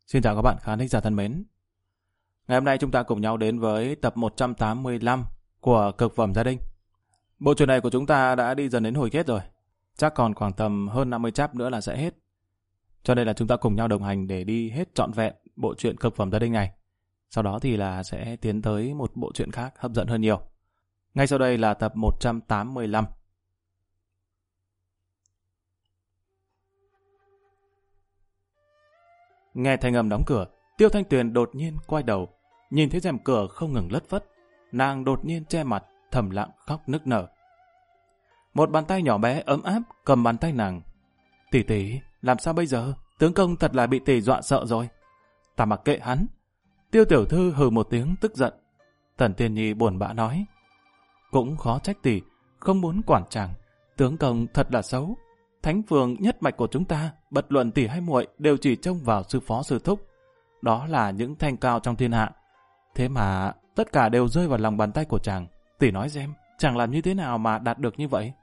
Xin chào các bạn khán thính giả thân mến. Ngày hôm nay chúng ta cùng nhau đến với tập 185 của Cực phẩm gia đình. Bộ truyện này của chúng ta đã đi dần đến hồi kết rồi. Chắc còn khoảng tầm hơn 50 chap nữa là sẽ hết. Cho nên là chúng ta cùng nhau đồng hành để đi hết trọn vẹn bộ truyện Cực phẩm gia đình này. Sau đó thì là sẽ tiến tới một bộ truyện khác hấp dẫn hơn nhiều. Ngay sau đây là tập 185. Nghe thanh âm đóng cửa, Tiêu Thanh Tuyền đột nhiên quay đầu, nhìn thấy rèm cửa không ngừng lất phất, nàng đột nhiên che mặt, thầm lặng khóc nức nở. Một bàn tay nhỏ bé ấm áp cầm bàn tay nàng. Tỷ tỷ, làm sao bây giờ? Tướng công thật là bị tỷ dọa sợ rồi. Ta mặc kệ hắn. Tiêu tiểu thư hừ một tiếng tức giận. Tần Tiên Nhi buồn bã nói, cũng khó trách tỷ, không muốn quản chàng. Tướng công thật là xấu. Thánh phường nhất mạch của chúng ta, bất luận tỷ hay muội đều chỉ trông vào sư phó sư thúc. Đó là những thanh cao trong thiên hạ. Thế mà tất cả đều rơi vào lòng bàn tay của chàng. Tỷ nói xem, chàng làm như thế nào mà đạt được như vậy?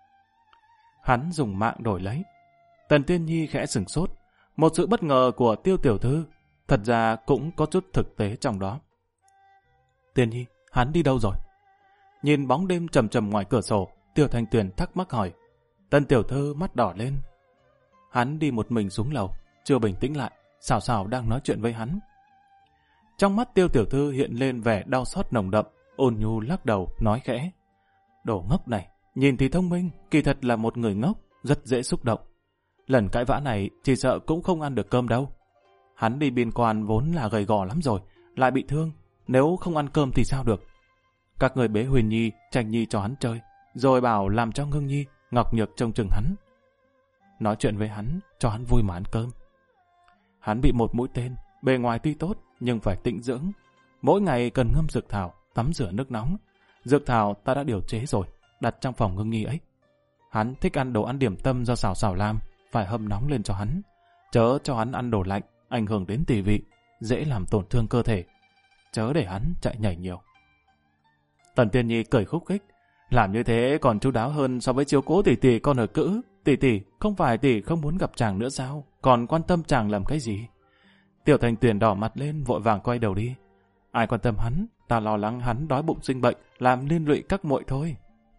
Hắn dùng mạng đổi lấy. Tần Tiên Nhi khẽ sửng sốt. Một sự bất ngờ của Tiêu tiểu thư, thật ra cũng có chút thực tế trong đó. Tiên Nhi, hắn đi đâu rồi? Nhìn bóng đêm trầm trầm ngoài cửa sổ, Tiêu Thanh Tuyền thắc mắc hỏi. Tần tiểu thư mắt đỏ lên. Hắn đi một mình xuống lầu, chưa bình tĩnh lại, xào xào đang nói chuyện với hắn. Trong mắt Tiêu tiểu thư hiện lên vẻ đau xót nồng đậm, ôn nhu lắc đầu, nói khẽ. Đồ ngốc này, nhìn thì thông minh, kỳ thật là một người ngốc, rất dễ xúc động. Lần cãi vã này chỉ sợ cũng không ăn được cơm đâu. Hắn đi biên quan vốn là gầy gò lắm rồi, lại bị thương, nếu không ăn cơm thì sao được. Các người bế Huyền Nhi, Tranh Nhi cho hắn chơi, rồi bảo làm cho Ngưng Nhi, Ngọc Nhược trông chừng hắn. Nói chuyện với hắn, cho hắn vui mà ăn cơm. Hắn bị một mũi tên, bề ngoài tuy tốt, nhưng phải tĩnh dưỡng. Mỗi ngày cần ngâm dược thảo, tắm rửa nước nóng. Dược thảo ta đã điều chế rồi, đặt trong phòng Ngưng Nhi ấy. Hắn thích ăn đồ ăn điểm tâm do xào xào làm, phải hâm nóng lên cho hắn. Chớ cho hắn ăn đồ lạnh, ảnh hưởng đến tỳ vị, dễ làm tổn thương cơ thể. Chớ để hắn chạy nhảy nhiều. Tần Tiên Nhi cười khúc khích. Làm như thế còn chu đáo hơn so với chiếu cố tỷ tỷ con ở cữ. Tỷ tỷ, không phải tỷ không muốn gặp chàng nữa sao? Còn quan tâm chàng làm cái gì? Tiểu Thanh Tuyền đỏ mặt lên, vội vàng quay đầu đi. Ai quan tâm hắn? Ta lo lắng hắn đói bụng sinh bệnh, làm liên lụy các muội thôi.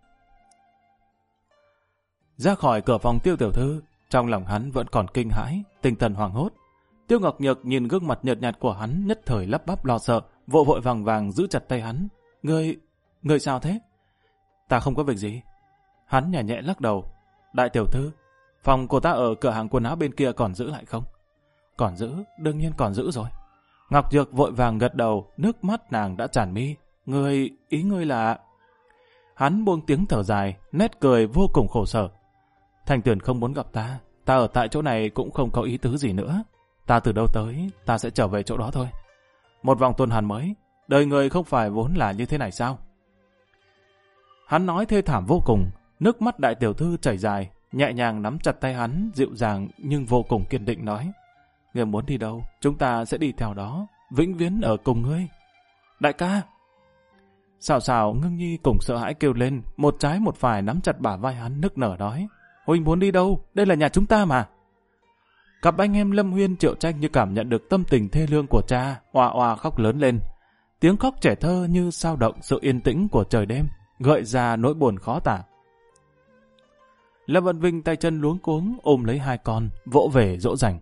Ra khỏi cửa phòng Tiêu tiểu thư, trong lòng hắn vẫn còn kinh hãi, tinh thần hoảng hốt. Tiêu Ngọc Nhược nhìn gương mặt nhợt nhạt của hắn, nhất thời lắp bắp lo sợ, vội vội vàng vàng giữ chặt tay hắn. Ngươi sao thế? Ta không có việc gì. Hắn nhẹ nhẹ lắc đầu. Đại tiểu thư, phòng của ta ở cửa hàng quần áo bên kia còn giữ lại không? Còn giữ, đương nhiên còn giữ rồi. Ngọc Nhược vội vàng gật đầu, nước mắt nàng đã tràn mi. Ý ngươi là... Hắn buông tiếng thở dài, nét cười vô cùng khổ sở. Thanh Tuyền không muốn gặp ta, ta ở tại chỗ này cũng không có ý tứ gì nữa. Ta từ đâu tới, ta sẽ trở về chỗ đó thôi. Một vòng tuần hoàn mới, đời người không phải vốn là như thế này sao? Hắn nói thê thảm vô cùng, nước mắt đại tiểu thư chảy dài, nhẹ nhàng nắm chặt tay hắn, dịu dàng nhưng vô cùng kiên định nói. Ngươi muốn đi đâu, chúng ta sẽ đi theo đó, vĩnh viễn ở cùng ngươi. Đại ca! Xào xào Ngưng Nhi cùng sợ hãi kêu lên, một trái một phải nắm chặt bả vai hắn nức nở nói. Huynh muốn đi đâu? Đây là nhà chúng ta mà. Cặp anh em Lâm Huyên Triệu Tranh như cảm nhận được tâm tình thê lương của cha, òa òa khóc lớn lên. Tiếng khóc trẻ thơ như sao động sự yên tĩnh của trời đêm, gợi ra nỗi buồn khó tả. Lâm Vân Vinh tay chân luống cuống ôm lấy hai con, vỗ về dỗ dành.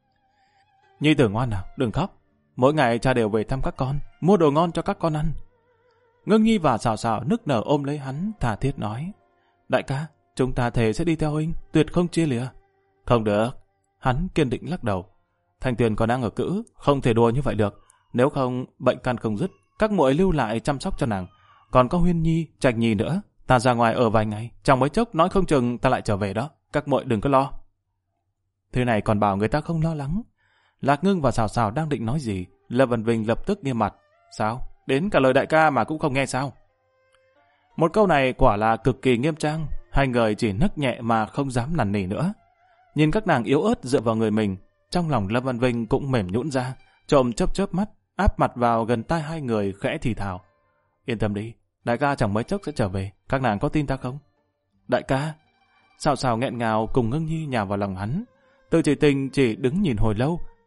Nhi tử ngoan nào, đừng khóc. Mỗi ngày cha đều về thăm các con, mua đồ ngon cho các con ăn. Ngưng Nhi và Xào Xào nức nở ôm lấy hắn, tha thiết nói. Đại ca, chúng ta thề sẽ đi theo huynh, tuyệt không chia lìa. Không được. Hắn kiên định lắc đầu. Thanh Tuyền còn đang ở cữ, không thể đùa như vậy được. Nếu không, bệnh căn không dứt, các muội lưu lại chăm sóc cho nàng. Còn có Huyên Nhi, Trạch Nhi nữa. Ta ra ngoài ở vài ngày, trong mấy chốc nói không chừng ta lại trở về đó. Các muội đừng có lo. Thế này còn bảo người ta không lo lắng. Lạc Ngưng và Xào Xào đang định nói gì, Lâm Vân Vinh lập tức nghiêm mặt. Sao? Đến cả lời đại ca mà cũng không nghe sao? Một câu này quả là cực kỳ nghiêm trang. Hai người chỉ nấc nhẹ mà không dám nằn nỉ nữa. Nhìn các nàng yếu ớt dựa vào người mình, trong lòng Lâm Văn Vinh cũng mềm nhũn ra, trộm chớp chớp mắt, áp mặt vào gần tai hai người khẽ thì thào. Yên tâm đi, đại ca chẳng mấy chốc sẽ trở về, các nàng có tin ta không? Đại ca! Xào Xào nghẹn ngào cùng Ngưng Nhi nhào vào lòng hắn. Từ Chỉ Tình chỉ đứng nhìn hồi lâu,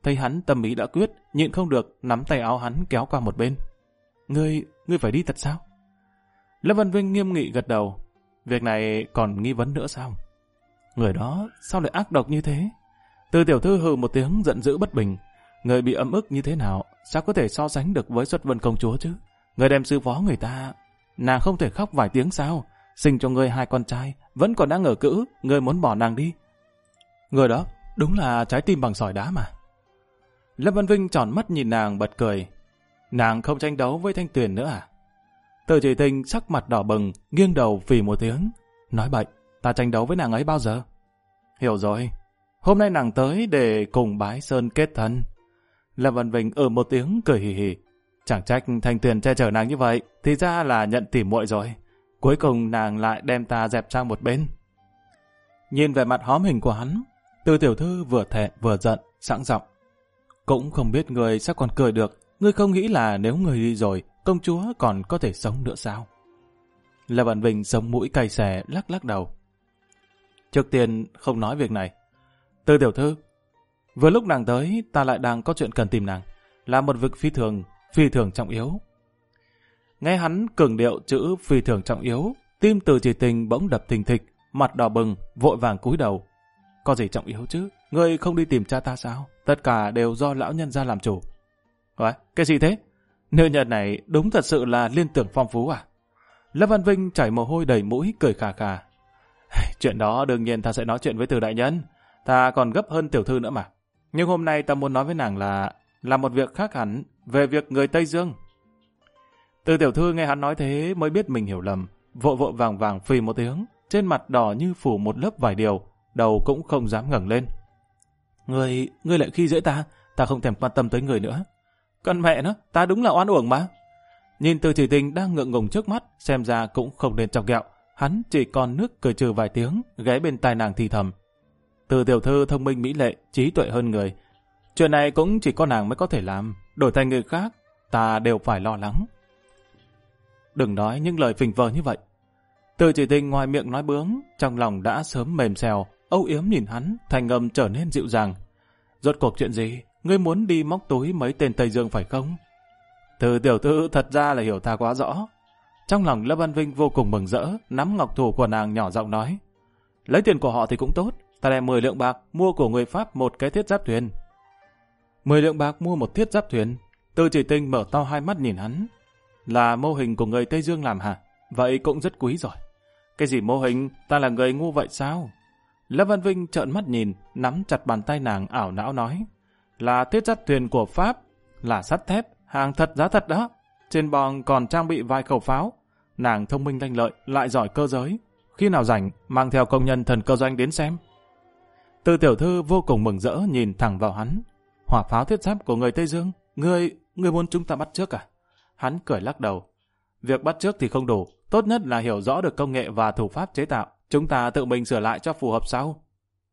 thấy hắn tâm ý đã quyết, nhịn không được, nắm tay áo hắn kéo qua một bên. Ngươi phải đi thật sao? Lâm Văn Vinh nghiêm nghị gật đầu. Việc này còn nghi vấn nữa sao? Người đó sao lại ác độc như thế? Từ tiểu thư hừ một tiếng giận dữ bất bình. Người bị ấm ức như thế nào, sao có thể so sánh được với Xuất Vân công chúa chứ? Người đem sư phó người ta, nàng không thể khóc vài tiếng sao? Sinh cho ngươi 2 con trai, vẫn còn đang ở cữ, ngươi muốn bỏ nàng đi. Người đó đúng là trái tim bằng sỏi đá mà. Lâm Văn Vinh tròn mắt nhìn nàng bật cười. Nàng không tranh đấu với Thanh Tuyền nữa à? Từ Chỉ Tình sắc mặt đỏ bừng, nghiêng đầu phì một tiếng. Nói bậy, ta tranh đấu với nàng ấy bao giờ? Hiểu rồi, hôm nay nàng tới để cùng bái sơn kết thân. Lâm Văn Vinh một tiếng cười hì hì. Chẳng trách Thanh Tuyền che chở nàng như vậy, thì ra là nhận tỉ muội rồi. Cuối cùng nàng lại đem ta dẹp sang một bên. Nhìn về mặt hóm hình của hắn, Từ tiểu thư vừa thẹn vừa giận, sẵn giọng. Cũng không biết người sao còn cười được, ngươi không nghĩ là nếu người đi rồi, công chúa còn có thể sống nữa sao? Lâm Văn Vinh sống mũi cay xè lắc lắc đầu. Trước tiên không nói việc này. Từ tiểu thư, vừa lúc nàng tới, ta lại đang có chuyện cần tìm nàng, là một việc phi thường trọng yếu. Nghe hắn cường điệu chữ phi thường trọng yếu, tim Từ Chỉ Tình bỗng đập thình thịch, mặt đỏ bừng, vội vàng cúi đầu. Có gì trọng yếu chứ? Ngươi không đi tìm cha ta sao? Tất cả đều do lão nhân gia làm chủ. Cái gì thế? Nữ nhân này đúng thật sự là liên tưởng phong phú à? Lâm Văn Vinh chảy mồ hôi đầy mũi, cười khà khà. Chuyện đó đương nhiên ta sẽ nói chuyện với Từ đại nhân. Ta còn gấp hơn tiểu thư nữa mà. Nhưng hôm nay ta muốn nói với nàng là một việc khác hẳn, về việc người Tây Dương. Từ tiểu thư nghe hắn nói thế mới biết mình hiểu lầm, vội vội vàng vàng phì một tiếng, trên mặt đỏ như phủ một lớp vải điều, đầu cũng không dám ngẩng lên. Ngươi lại khi dễ ta không thèm quan tâm tới người nữa. Con mẹ nó, ta đúng là oan uổng mà. Nhìn Từ Chỉ Tình đang ngượng ngùng trước mắt, xem ra cũng không nên chọc ghẹo, hắn chỉ còn nước cười trừ vài tiếng, ghé bên tai nàng thì thầm. Từ tiểu thư thông minh mỹ lệ, trí tuệ hơn người. Chuyện này cũng chỉ có nàng mới có thể làm, đổi thành người khác, ta đều phải lo lắng. Đừng nói những lời phình vờ như vậy. Từ Chỉ Tình ngoài miệng nói bướng, trong lòng đã sớm mềm xèo, âu yếm nhìn hắn, thành âm trở nên dịu dàng. Rốt cuộc chuyện gì? Ngươi muốn đi móc túi mấy tên Tây Dương phải không? Từ tiểu thư thật ra là hiểu ta quá rõ. Trong lòng Lâm Văn Vinh vô cùng mừng rỡ, nắm ngọc thủ của nàng nhỏ giọng nói. Lấy tiền của họ thì cũng tốt, ta đem 10 lượng bạc mua của người Pháp một cái thiết giáp thuyền. 10 lượng bạc mua một thiết giáp thuyền? Từ Chỉ Tình mở to hai mắt nhìn hắn. Là mô hình của người Tây Dương làm hả? Vậy cũng rất quý rồi. Cái gì mô hình? Ta là người ngu vậy sao? Lâm Văn Vinh trợn mắt nhìn, nắm chặt bàn tay nàng ảo não nói. Là thiết giáp thuyền của Pháp, là sắt thép, hàng thật giá thật đó. Trên bong còn trang bị vài khẩu pháo. Nàng thông minh lanh lợi, lại giỏi cơ giới. Khi nào rảnh, mang theo công nhân thần cơ doanh đến xem. Từ tiểu thư vô cùng mừng rỡ nhìn thẳng vào hắn. Hỏa pháo thiết giáp của người Tây Dương, ngươi muốn chúng ta bắt chước à? Hắn cười lắc đầu. Việc bắt chước thì không đủ, tốt nhất là hiểu rõ được công nghệ và thủ pháp chế tạo. Chúng ta tự mình sửa lại cho phù hợp sau.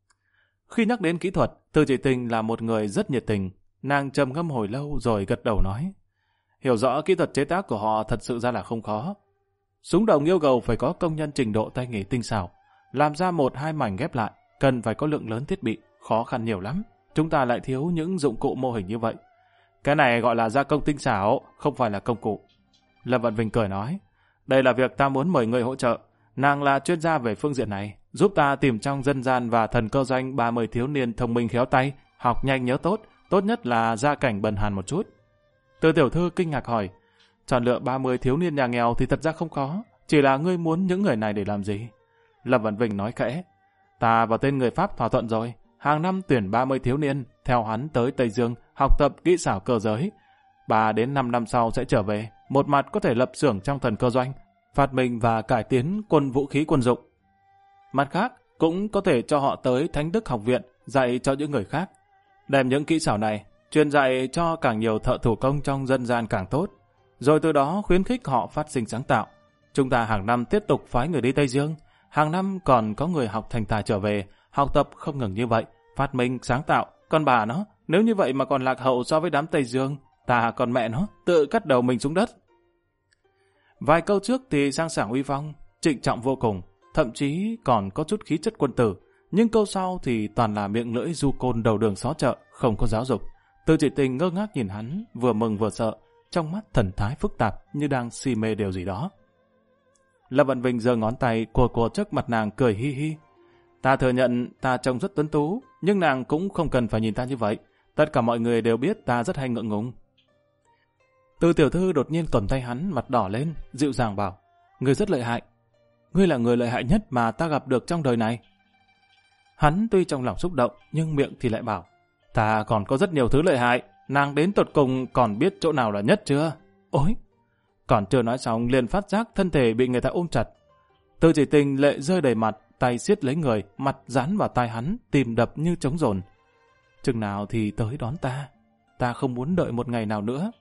Khi nhắc đến kỹ thuật, Từ Chỉ Tình là một người rất nhiệt tình. Nàng trầm ngâm hồi lâu rồi gật đầu nói. Hiểu rõ kỹ thuật chế tác của họ thật sự ra là không khó. Súng đồng yêu cầu phải có công nhân trình độ tay nghề tinh xảo. Làm ra 1-2 mảnh ghép lại, cần phải có lượng lớn thiết bị, khó khăn nhiều lắm. Chúng ta lại thiếu những dụng cụ mô hình như vậy. Cái này gọi là gia công tinh xảo, không phải là công cụ. Lâm Văn Vinh cười nói. Đây là việc ta muốn mời người hỗ trợ. Nàng là chuyên gia về phương diện này, giúp ta tìm trong dân gian và thần cơ doanh 30 thiếu niên thông minh khéo tay, học nhanh nhớ tốt, tốt nhất là gia cảnh bần hàn một chút. Từ tiểu thư kinh ngạc hỏi, chọn lựa 30 thiếu niên nhà nghèo thì thật ra không khó, chỉ là ngươi muốn những người này để làm gì? Lâm Văn Vinh nói khẽ, ta và tên người Pháp thỏa thuận rồi, hàng năm tuyển 30 thiếu niên, theo hắn tới Tây Dương, học tập kỹ xảo cơ giới. 3 đến 5 năm sau sẽ trở về, một mặt có thể lập xưởng trong thần cơ doanh, phát minh và cải tiến quân vũ khí quân dụng. Mặt khác, cũng có thể cho họ tới Thánh Đức Học viện dạy cho những người khác. Đem những kỹ xảo này, truyền dạy cho càng nhiều thợ thủ công trong dân gian càng tốt, rồi từ đó khuyến khích họ phát sinh sáng tạo. Chúng ta hàng năm tiếp tục phái người đi Tây Dương, hàng năm còn có người học thành tài trở về, học tập không ngừng như vậy, phát minh sáng tạo. Còn bà nó, nếu như vậy mà còn lạc hậu so với đám Tây Dương, ta còn mẹ nó, tự cắt đầu mình xuống đất. Vài câu trước thì sang sảng uy phong, trịnh trọng vô cùng, thậm chí còn có chút khí chất quân tử, nhưng câu sau thì toàn là miệng lưỡi du côn đầu đường xó chợ, không có giáo dục. Từ Chỉ Tình ngơ ngác nhìn hắn, vừa mừng vừa sợ, trong mắt thần thái phức tạp như đang si mê điều gì đó. Lâm Vạn Vinh giơ ngón tay cùa trước mặt nàng cười hi hi. Ta thừa nhận ta trông rất tuấn tú, nhưng nàng cũng không cần phải nhìn ta như vậy. Tất cả mọi người đều biết ta rất hay ngượng ngùng. Từ tiểu thư đột nhiên cầm tay hắn, mặt đỏ lên, dịu dàng bảo, ngươi rất lợi hại. Ngươi là người lợi hại nhất mà ta gặp được trong đời này. Hắn tuy trong lòng xúc động, nhưng miệng thì lại bảo, ta còn có rất nhiều thứ lợi hại, nàng đến tột cùng còn biết chỗ nào là nhất chưa? Ôi! Còn chưa nói xong liền phát giác thân thể bị người ta ôm chặt. Từ Chỉ Tình lệ rơi đầy mặt, tay siết lấy người, mặt dán vào tai hắn, tim đập như trống dồn. Chừng nào thì tới đón ta không muốn đợi một ngày nào nữa.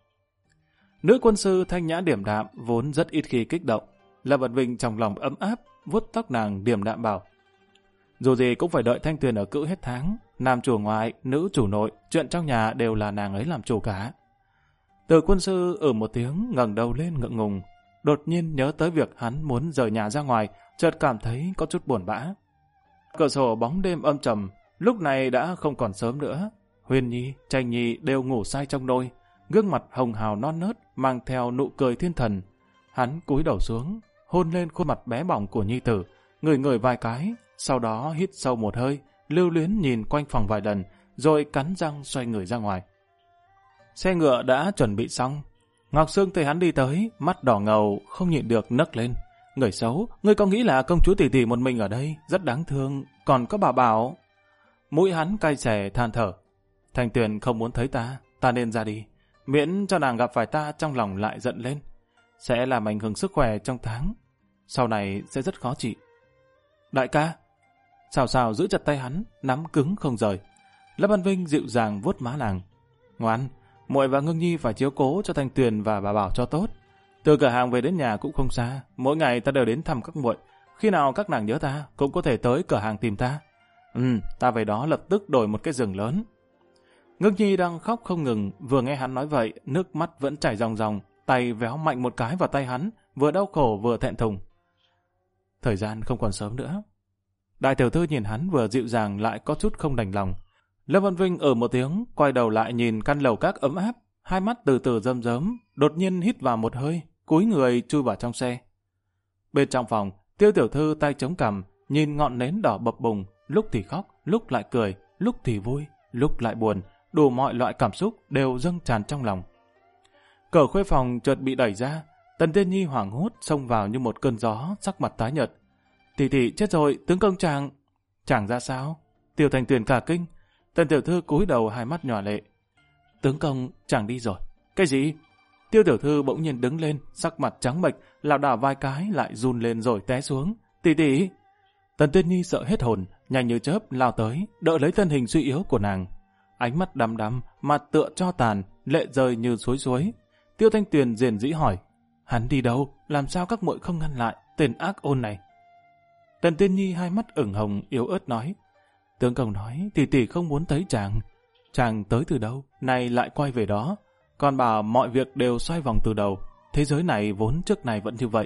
Nữ quân sư thanh nhã điềm đạm, vốn rất ít khi kích động. Lâm Vạn Vinh trong lòng ấm áp, vuốt tóc nàng điềm đạm bảo, dù gì cũng phải đợi Thanh Tuyền ở cữ hết tháng, nam chủ ngoại, nữ chủ nội, chuyện trong nhà đều là nàng ấy làm chủ cả. Từ quân sư một tiếng ngẩng đầu lên ngượng ngùng, đột nhiên nhớ tới việc hắn muốn rời nhà ra ngoài, chợt cảm thấy có chút buồn bã. Cửa sổ bóng đêm âm trầm, lúc này đã không còn sớm nữa. Huyền Nhi, Tranh Nhi đều ngủ say trong nôi, gương mặt hồng hào non nớt mang theo nụ cười thiên thần. Hắn cúi đầu xuống, hôn lên khuôn mặt bé bỏng của nhi tử, ngửi vài cái, sau đó hít sâu một hơi, lưu luyến nhìn quanh phòng vài lần, rồi cắn răng xoay người ra ngoài. Xe ngựa đã chuẩn bị xong. Ngọc Sương thấy hắn đi tới, mắt đỏ ngầu, không nhịn được nấc lên. Người xấu, ngươi có nghĩ là công chúa tỷ tỷ một mình ở đây, rất đáng thương, còn có bà bảo. Mũi hắn cay xè than thở. Thanh Tuyền không muốn thấy ta nên ra đi. Miễn cho nàng gặp phải ta trong lòng lại giận lên. Sẽ làm ảnh hưởng sức khỏe trong tháng. Sau này sẽ rất khó trị. Đại ca. Xào giữ chặt tay hắn, nắm cứng không rời. Lâm Văn Vinh dịu dàng vuốt má nàng. Ngoan, muội và Ngưng Nhi phải chiếu cố cho Thanh Tuyền và bà Bảo cho tốt. Từ cửa hàng về đến nhà cũng không xa, mỗi ngày ta đều đến thăm các muội. Khi nào các nàng nhớ ta, cũng có thể tới cửa hàng tìm ta. Ta về đó lập tức đổi một cái giường lớn. Ngưng Nhi đang khóc không ngừng, vừa nghe hắn nói vậy, nước mắt vẫn chảy ròng ròng, tay véo mạnh một cái vào tay hắn, vừa đau khổ vừa thẹn thùng. Thời gian không còn sớm nữa. Đại tiểu thư nhìn hắn vừa dịu dàng lại có chút không đành lòng. Lâm Văn Vinh một tiếng, quay đầu lại nhìn căn lầu các ấm áp, hai mắt từ từ rơm rớm, đột nhiên hít vào một hơi, cúi người chui vào trong xe. Bên trong phòng, Tiêu tiểu thư tay chống cằm, nhìn ngọn nến đỏ bập bùng, lúc thì khóc, lúc lại cười, lúc thì vui, lúc lại buồn, đủ mọi loại cảm xúc đều dâng tràn trong lòng. Cửa khuê phòng chợt bị đẩy ra, Tần Tiên Nhi hoảng hốt xông vào như một cơn gió, sắc mặt tái nhợt. Tỷ tỷ chết rồi, tướng công chàng. Chàng ra sao? Tiêu Thành Tuyền cả kinh. Tần tiểu thư cúi đầu hai mắt nhòa lệ. Tướng công, chàng đi rồi. Cái gì? Tiêu tiểu thư bỗng nhiên đứng lên, sắc mặt trắng bệch, lảo đảo vài cái lại run lên rồi té xuống. Tỷ tỷ. Tần Tiên Nhi sợ hết hồn, nhanh như chớp lao tới, đỡ lấy thân hình suy yếu của nàng. Ánh mắt đăm đăm, mặt tựa cho tàn, lệ rơi như suối suối. Tiêu Thanh Tuyền rền rĩ hỏi, hắn đi đâu? Làm sao các muội không ngăn lại tên ác ôn này? Tần Tiên Nhi hai mắt ửng hồng yếu ớt nói, tướng công nói tỷ tỷ không muốn thấy chàng. Chàng tới từ đâu, nay lại quay về đó. Còn bảo mọi việc đều xoay vòng từ đầu. Thế giới này vốn trước này vẫn như vậy.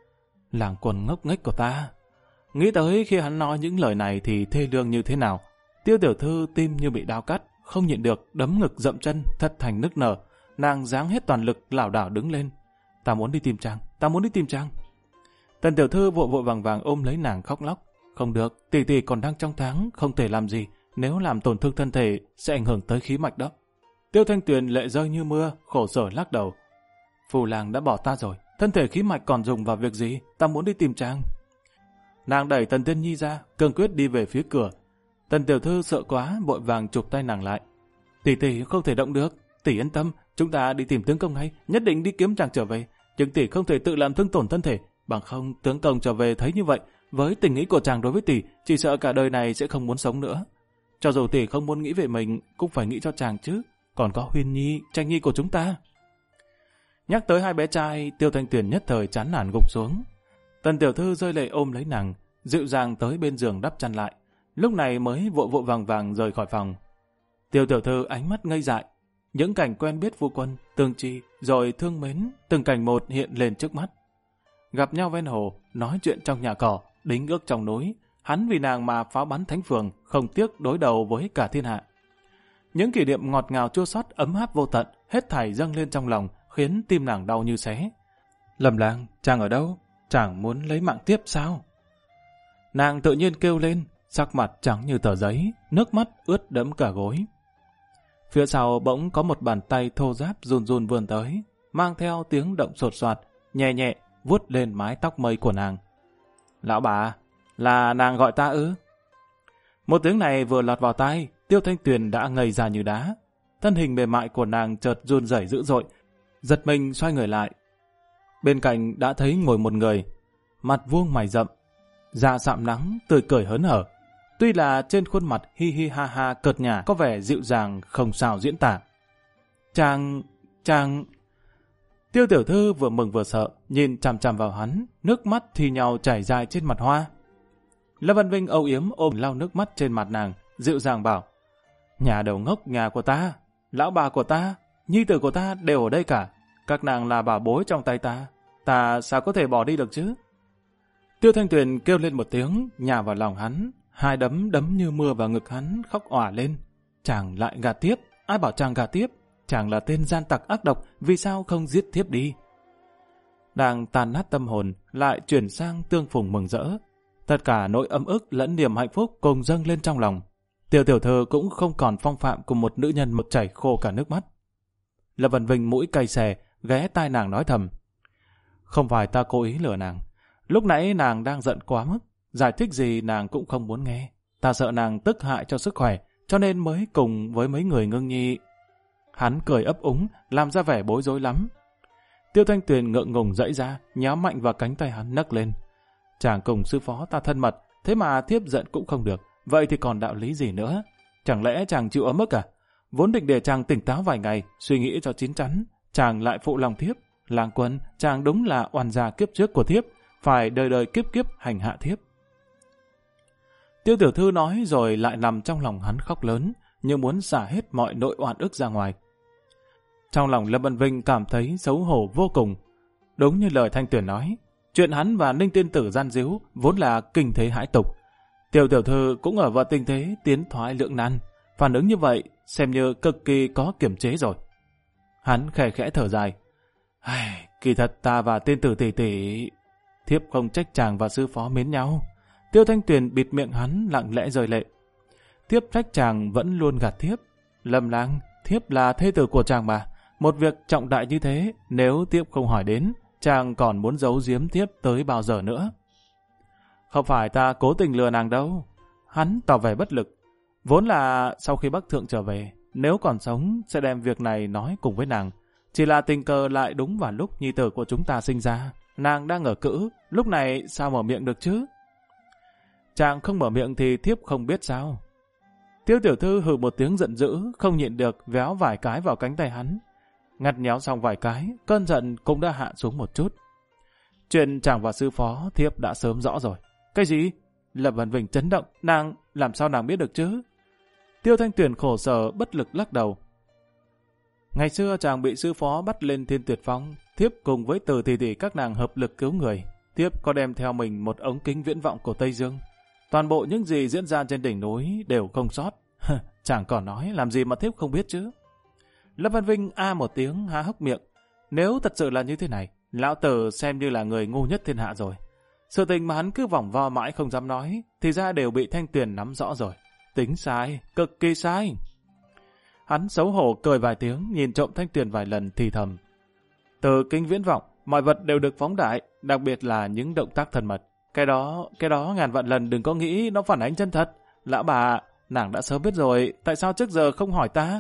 Làng quần ngốc nghếch của ta. Nghĩ tới khi hắn nói những lời này thì thê lương như thế nào. Tiêu tiểu thư tim như bị đao cắt, không nhịn được đấm ngực dậm chân, thật thành nức nở. Nàng giáng hết toàn lực lảo đảo đứng lên. Ta muốn đi tìm chàng, ta muốn đi tìm chàng. Tần tiểu thư vội vội vàng vàng ôm lấy nàng khóc lóc. Không được, tỷ tỷ còn đang trong tháng, không thể làm gì. Nếu làm tổn thương thân thể sẽ ảnh hưởng tới khí mạch đó. Tiêu Thanh Tuyền lệ rơi như mưa, khổ sở lắc đầu. Phù làng đã bỏ ta rồi, thân thể khí mạch còn dùng vào việc gì, ta muốn đi tìm chàng. Nàng đẩy Tần Tiên Nhi ra, cương quyết đi về phía cửa. Tần tiểu thư sợ quá, vội vàng chụp tay nàng lại. Tỷ tỷ không thể động được, tỷ yên tâm, chúng ta đi tìm tướng công ngay, nhất định đi kiếm chàng trở về. Nhưng tỷ không thể tự làm thương tổn thân thể, bằng không tướng công trở về thấy như vậy, với tình ý của chàng đối với tỷ, chỉ sợ cả đời này sẽ không muốn sống nữa. Cho dù tỷ không muốn nghĩ về mình, cũng phải nghĩ cho chàng chứ. Còn có Huyên Nhi, Tranh Nhi của chúng ta. Nhắc tới hai bé trai, Tiêu Thanh Tuyền nhất thời chán nản gục xuống. Tần tiểu thư rơi lệ ôm lấy nàng, dịu dàng tới bên giường đắp chăn lại. Lúc này mới vội vội vàng vàng rời khỏi phòng. Tiêu tiểu thư ánh mắt ngây dại. Những cảnh quen biết Phu Quân, tương tri, rồi thương mến, từng cảnh một hiện lên trước mắt. Gặp nhau ven hồ, nói chuyện trong nhà cỏ, đính ước trong núi. Hắn vì nàng mà pháo bắn thánh phường, không tiếc đối đầu với cả thiên hạ. Những kỷ niệm ngọt ngào chua xót ấm áp vô tận, hết thảy dâng lên trong lòng, khiến tim nàng đau như xé. Lâm Lang, chàng ở đâu? Chàng muốn lấy mạng tiếp sao? Nàng tự nhiên kêu lên, sắc mặt trắng như tờ giấy, nước mắt ướt đẫm cả gối. Phía sau bỗng có một bàn tay thô ráp run run vươn tới, mang theo tiếng động sột soạt, nhẹ nhẹ vuốt lên mái tóc mây của nàng. Lão bà, là nàng gọi ta ư? Một tiếng này vừa lọt vào tai, Tiêu Thanh Tuyền đã ngây ra như đá. Thân hình mềm mại của nàng chợt run rẩy dữ dội, giật mình xoay người lại. Bên cạnh đã thấy ngồi một người, mặt vuông mày rậm, da sạm nắng, tươi cười hớn hở. Tuy là trên khuôn mặt hi hi ha ha cợt nhả có vẻ dịu dàng không sao diễn tả. Chàng... Tiêu tiểu thư vừa mừng vừa sợ, nhìn chằm chằm vào hắn, nước mắt thì nhau chảy dài trên mặt hoa. Lâm Văn Vinh âu yếm ôm lau nước mắt trên mặt nàng, dịu dàng bảo: Nhà đầu ngốc nhà của ta, lão bà của ta, nhi tử của ta đều ở đây cả. Các nàng là bảo bối trong tay ta sao có thể bỏ đi được chứ? Tiêu Thanh Tuyền kêu lên một tiếng, nhào vào lòng hắn, hai đấm đấm như mưa vào ngực hắn, khóc òa lên. Chàng lại gạt tiếp, ai bảo chàng gạt tiếp? Chàng là tên gian tặc ác độc, vì sao không giết thiếp đi? Đang tàn nát tâm hồn, lại chuyển sang tương phùng mừng rỡ. Tất cả nỗi ấm ức lẫn niềm hạnh phúc cùng dâng lên trong lòng. Tiểu tiểu thư cũng không còn phong phạm của một nữ nhân một chảy khô cả nước mắt. Lâm Văn Vinh mũi cay xè, ghé tai nàng nói thầm: Không phải ta cố ý lừa nàng. Lúc nãy nàng đang giận quá mức, giải thích gì nàng cũng không muốn nghe. Ta sợ nàng tức hại cho sức khỏe, cho nên mới cùng với mấy người ngưng nhi. Hắn cười ấp úng, làm ra vẻ bối rối lắm. Tiêu Thanh Tuyền ngượng ngùng dãy ra, nháo mạnh vào cánh tay hắn nấc lên. Chàng cùng sư phó ta thân mật, thế mà thiếp giận cũng không được, vậy thì còn đạo lý gì nữa? Chẳng lẽ chàng chịu ấm ức à? Vốn định để chàng tỉnh táo vài ngày, suy nghĩ cho chín chắn, chàng lại phụ lòng thiếp. Lang Quân, chàng đúng là oan gia kiếp trước của thiếp, phải đời đời kiếp kiếp hành hạ thiếp. Tiêu tiểu thư nói rồi lại nằm trong lòng hắn khóc lớn, như muốn xả hết mọi nỗi oan ức ra ngoài. Trong lòng Lâm Văn Vinh cảm thấy xấu hổ vô cùng. Đúng như lời Thanh Tuyền nói, chuyện hắn và Ninh tiên tử gian díu vốn là kinh thế hãi tục. Tiêu tiểu thư cũng ở vào tình thế tiến thoái lưỡng nan, phản ứng như vậy xem như cực kỳ có kiểm chế rồi. Hắn khẽ khẽ thở dài. Kỳ thật ta và tiên tử tỷ tỷ, thiếp không trách chàng và sư phó mến nhau. Tiêu Thanh Tuyền bịt miệng hắn lặng lẽ rơi lệ. Thiếp trách chàng vẫn luôn gạt thiếp. Lâm Lang, thiếp là thê tử của chàng mà. Một việc trọng đại như thế, nếu thiếp không hỏi đến, chàng còn muốn giấu giếm thiếp tới bao giờ nữa? Không phải ta cố tình lừa nàng đâu. Hắn tỏ vẻ bất lực. Vốn là sau khi Bắc Thượng trở về, nếu còn sống sẽ đem việc này nói cùng với nàng. Chỉ là tình cờ lại đúng vào lúc nhi tử của chúng ta sinh ra. Nàng đang ở cữ, lúc này sao mở miệng được chứ? Chàng không mở miệng thì thiếp không biết sao. Tiêu tiểu thư hừ một tiếng giận dữ, không nhịn được véo vài cái vào cánh tay hắn. Ngặt nhéo xong vài cái, cơn giận cũng đã hạ xuống một chút. Chuyện chàng và sư phó thiếp đã sớm rõ rồi. Cái gì? Lâm Văn Vinh chấn động, nàng làm sao nàng biết được chứ? Tiêu Thanh Tuyền khổ sở bất lực lắc đầu. Ngày xưa chàng bị sư phó bắt lên Thiên Tuyệt Phong, thiếp cùng với Từ tỷ tỷ các nàng hợp lực cứu người. Thiếp có đem theo mình một ống kính viễn vọng của Tây Dương. Toàn bộ những gì diễn ra trên đỉnh núi đều không sót. Chàng còn nói làm gì mà thiếp không biết chứ? Lâm Văn Vinh a một tiếng há hốc miệng. Nếu thật sự là như thế này, lão tử xem như là người ngu nhất thiên hạ rồi. Sự tình mà hắn cứ vòng vo mãi không dám nói, thì ra đều bị Thanh Tuyền nắm rõ rồi. Tính sai, cực kỳ sai. Hắn xấu hổ cười vài tiếng, nhìn trộm Thanh Tuyền vài lần thì thầm. Từ kính viễn vọng, mọi vật đều được phóng đại, đặc biệt là những động tác thân mật. Cái đó ngàn vạn lần đừng có nghĩ nó phản ánh chân thật. Lão bà, nàng đã sớm biết rồi, tại sao trước giờ không hỏi ta?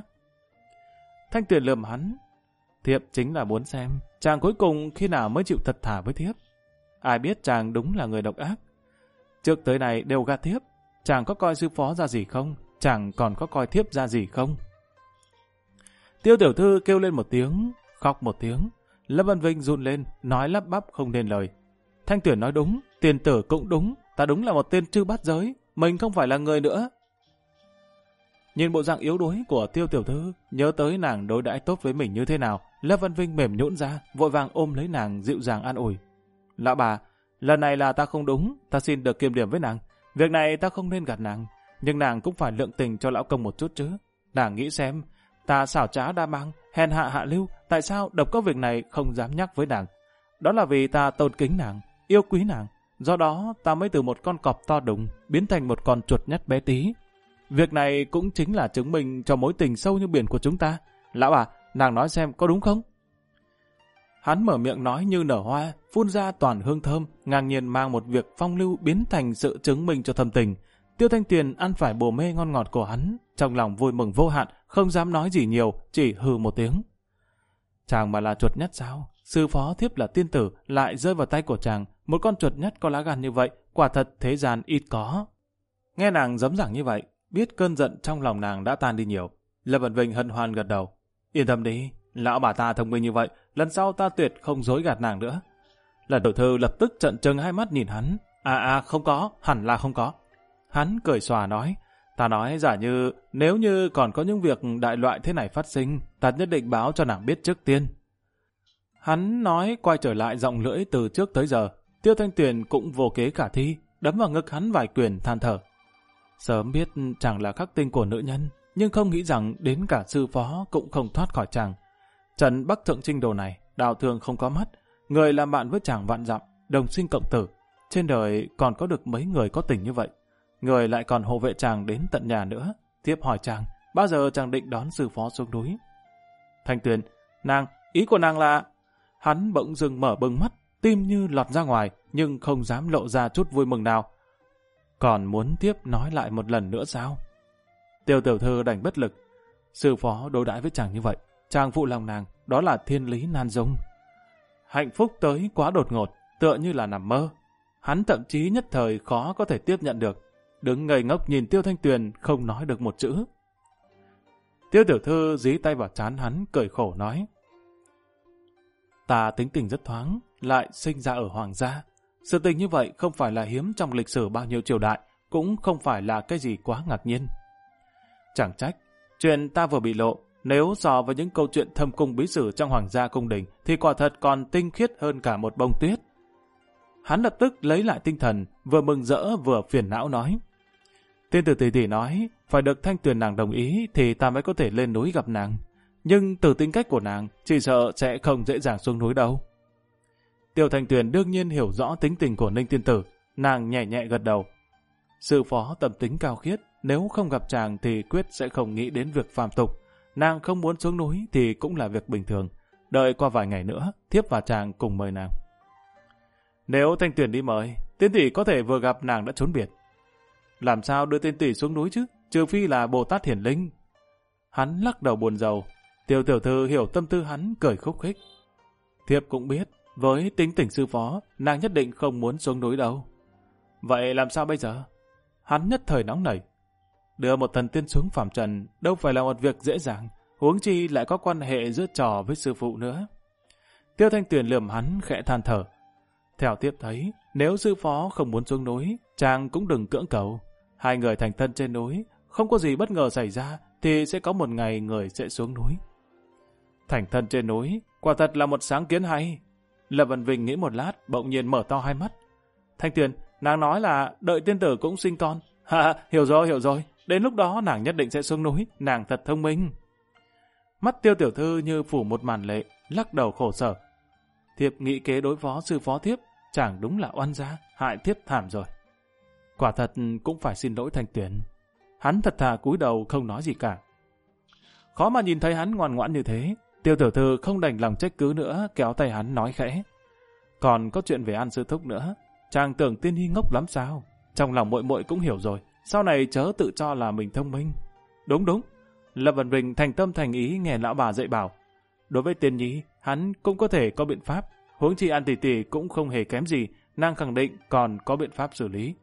Thanh Tuyền lườm hắn. Thiếp chính là muốn xem, chàng cuối cùng khi nào mới chịu thật thà với thiếp. Ai biết chàng đúng là người độc ác. Trước tới này đều gạt thiếp. Chàng có coi sư phó ra gì không? Chàng còn có coi thiếp ra gì không? Tiêu tiểu thư kêu lên một tiếng, khóc một tiếng. Lâm Văn Vinh run lên, nói lắp bắp không nên lời. Thanh Tuyền nói đúng, tiền tử cũng đúng, ta đúng là một tên trư bát giới, mình không phải là người nữa. Nhìn bộ dạng yếu đuối của Tiêu tiểu thư, nhớ tới nàng đối đãi tốt với mình như thế nào, Lâm Văn Vinh mềm nhũn ra, vội vàng ôm lấy nàng dịu dàng an ủi. Lão bà, lần này là ta không đúng, ta xin được kiềm điểm với nàng. Việc này ta không nên gạt nàng, nhưng nàng cũng phải lượng tình cho lão công một chút chứ. nàng nghĩ xem, ta xảo trá đa mang, hèn hạ hạ lưu, tại sao độc có việc này không dám nhắc với nàng? Đó là vì ta tôn kính nàng, yêu quý nàng, do đó ta mới từ một con cọp to đùng biến thành một con chuột nhắt bé tí. Việc này cũng chính là chứng minh cho mối tình sâu như biển của chúng ta. Lão à, nàng nói xem có đúng không? Hắn mở miệng nói như nở hoa, phun ra toàn hương thơm, ngang nhiên mang một việc phong lưu biến thành sự chứng minh cho thâm tình. Tiêu Thanh Tuyền ăn phải bồ mê ngon ngọt của hắn, trong lòng vui mừng vô hạn, không dám nói gì nhiều, chỉ hừ một tiếng. Chàng mà là chuột nhắt sao? Sư phó thiếp là tiên tử, lại rơi vào tay của chàng, một con chuột nhắt có lá gan như vậy, quả thật thế gian ít có. Nghe nàng giấm giảng như vậy, biết cơn giận trong lòng nàng đã tan đi nhiều. Lâm Vân Vinh hân hoan gật đầu. Yên tâm đi, lão bà ta thông minh như vậy, lần sau ta tuyệt không dối gạt nàng nữa. Lần Tiểu Thư lập tức trợn trừng hai mắt nhìn hắn. Không có, hẳn là không có. Hắn cười xòa nói, ta nói giả như nếu như còn có những việc đại loại thế này phát sinh, ta nhất định báo cho nàng biết trước tiên. Hắn nói quay trở lại giọng lưỡi từ trước tới giờ. Tiêu Thanh Tuyền cũng vô kế khả thi, đấm vào ngực hắn vài quyền than thở. Sớm biết chàng là khắc tinh của nữ nhân, nhưng không nghĩ rằng đến cả sư phó cũng không thoát khỏi chàng. Trần Bắc Thượng Trinh đồ này, đào thường không có mắt, người làm bạn với chàng vạn dặm, đồng sinh cộng tử. Trên đời còn có được mấy người có tình như vậy. Người lại còn hộ vệ chàng đến tận nhà nữa. Tiếp hỏi chàng, bao giờ chàng định đón sư phó xuống núi? Thanh Tuyền, ý của nàng là... Hắn bỗng dưng mở bừng mắt, tim như lọt ra ngoài, nhưng không dám lộ ra chút vui mừng nào. Còn muốn tiếp nói lại một lần nữa sao? Tiêu Tiểu Thư đành bất lực. Sư phó đối đãi với chàng như vậy, chàng phụ lòng nàng, đó là thiên lý nan dung. Hạnh phúc tới quá đột ngột, tựa như là nằm mơ. Hắn thậm chí nhất thời khó có thể tiếp nhận được. Đứng ngây ngốc nhìn Tiêu Thanh Tuyền, không nói được một chữ. Tiêu Tiểu Thư dí tay vào trán hắn, cười khổ nói. Ta tính tình rất thoáng, lại sinh ra ở hoàng gia. Sự tình như vậy không phải là hiếm trong lịch sử bao nhiêu triều đại, cũng không phải là cái gì quá ngạc nhiên. Chẳng trách, chuyện ta vừa bị lộ, nếu so với những câu chuyện thâm cung bí sử trong hoàng gia cung đình, thì quả thật còn tinh khiết hơn cả một bông tuyết. Hắn lập tức lấy lại tinh thần, vừa mừng rỡ vừa phiền não nói. Tiên tử tỷ tỷ nói, phải được Thanh Tuyền nàng đồng ý thì ta mới có thể lên núi gặp nàng. Nhưng từ tính cách của nàng, chỉ sợ sẽ không dễ dàng xuống núi đâu. Tiêu Thanh Tuyền đương nhiên hiểu rõ tính tình của Ninh tiên tử, nàng nhẹ nhẹ gật đầu. Sư phó tâm tính cao khiết, nếu không gặp chàng thì quyết sẽ không nghĩ đến việc phàm tục. Nàng không muốn xuống núi thì cũng là việc bình thường. Đợi qua vài ngày nữa, thiếp và chàng cùng mời nàng. Nếu Thanh Tuyền đi mời, tiên tỷ có thể vừa gặp nàng đã trốn biệt. Làm sao đưa tiên tỷ xuống núi chứ, trừ phi là Bồ Tát Hiển Linh. Hắn lắc đầu buồn rầu. Tiêu Tiểu Thư hiểu tâm tư hắn, cười khúc khích. Thiếp cũng biết, với tính tình sư phó, nàng nhất định không muốn xuống núi đâu. Vậy làm sao bây giờ? Hắn nhất thời nóng nảy. Đưa một thần tiên xuống phàm trần đâu phải là một việc dễ dàng, huống chi lại có quan hệ giữa trò với sư phụ nữa. Tiêu Thanh Tuyền lườm hắn khẽ than thở. Theo tiếp thấy, nếu sư phó không muốn xuống núi, chàng cũng đừng cưỡng cầu. Hai người thành thân trên núi, không có gì bất ngờ xảy ra, thì sẽ có một ngày người sẽ xuống núi. Thành thân trên núi, quả thật là một sáng kiến hay. Lâm Vân Vinh nghĩ một lát, bỗng nhiên mở to hai mắt. Thanh Tuyền, nàng nói là đợi tiên tử cũng sinh con. Hiểu rồi. Đến lúc đó nàng nhất định sẽ xuống núi, nàng thật thông minh. Mắt Tiêu Tiểu Thư như phủ một màn lệ, lắc đầu khổ sở. Thiếp nghĩ kế đối phó sư phó thiếp, chẳng đúng là oan gia, hại thiếp thảm rồi. Quả thật cũng phải xin lỗi Thanh Tuyền. Hắn thật thà cúi đầu không nói gì cả. Khó mà nhìn thấy hắn ngoan ngoãn như thế, Tiêu Tiểu Thư không đành lòng trách cứ nữa, kéo tay hắn nói khẽ. Còn có chuyện về An sư thúc nữa, chàng tưởng Tiên Nhi ngốc lắm sao? Trong lòng muội muội cũng hiểu rồi, sau này chớ tự cho là mình thông minh. Đúng. Lâm Vân Vinh thành tâm thành ý nghe lão bà dạy bảo. Đối với Tiên Nhi, hắn cũng có thể có biện pháp, huống chi An tỷ tỷ cũng không hề kém gì, nàng khẳng định còn có biện pháp xử lý.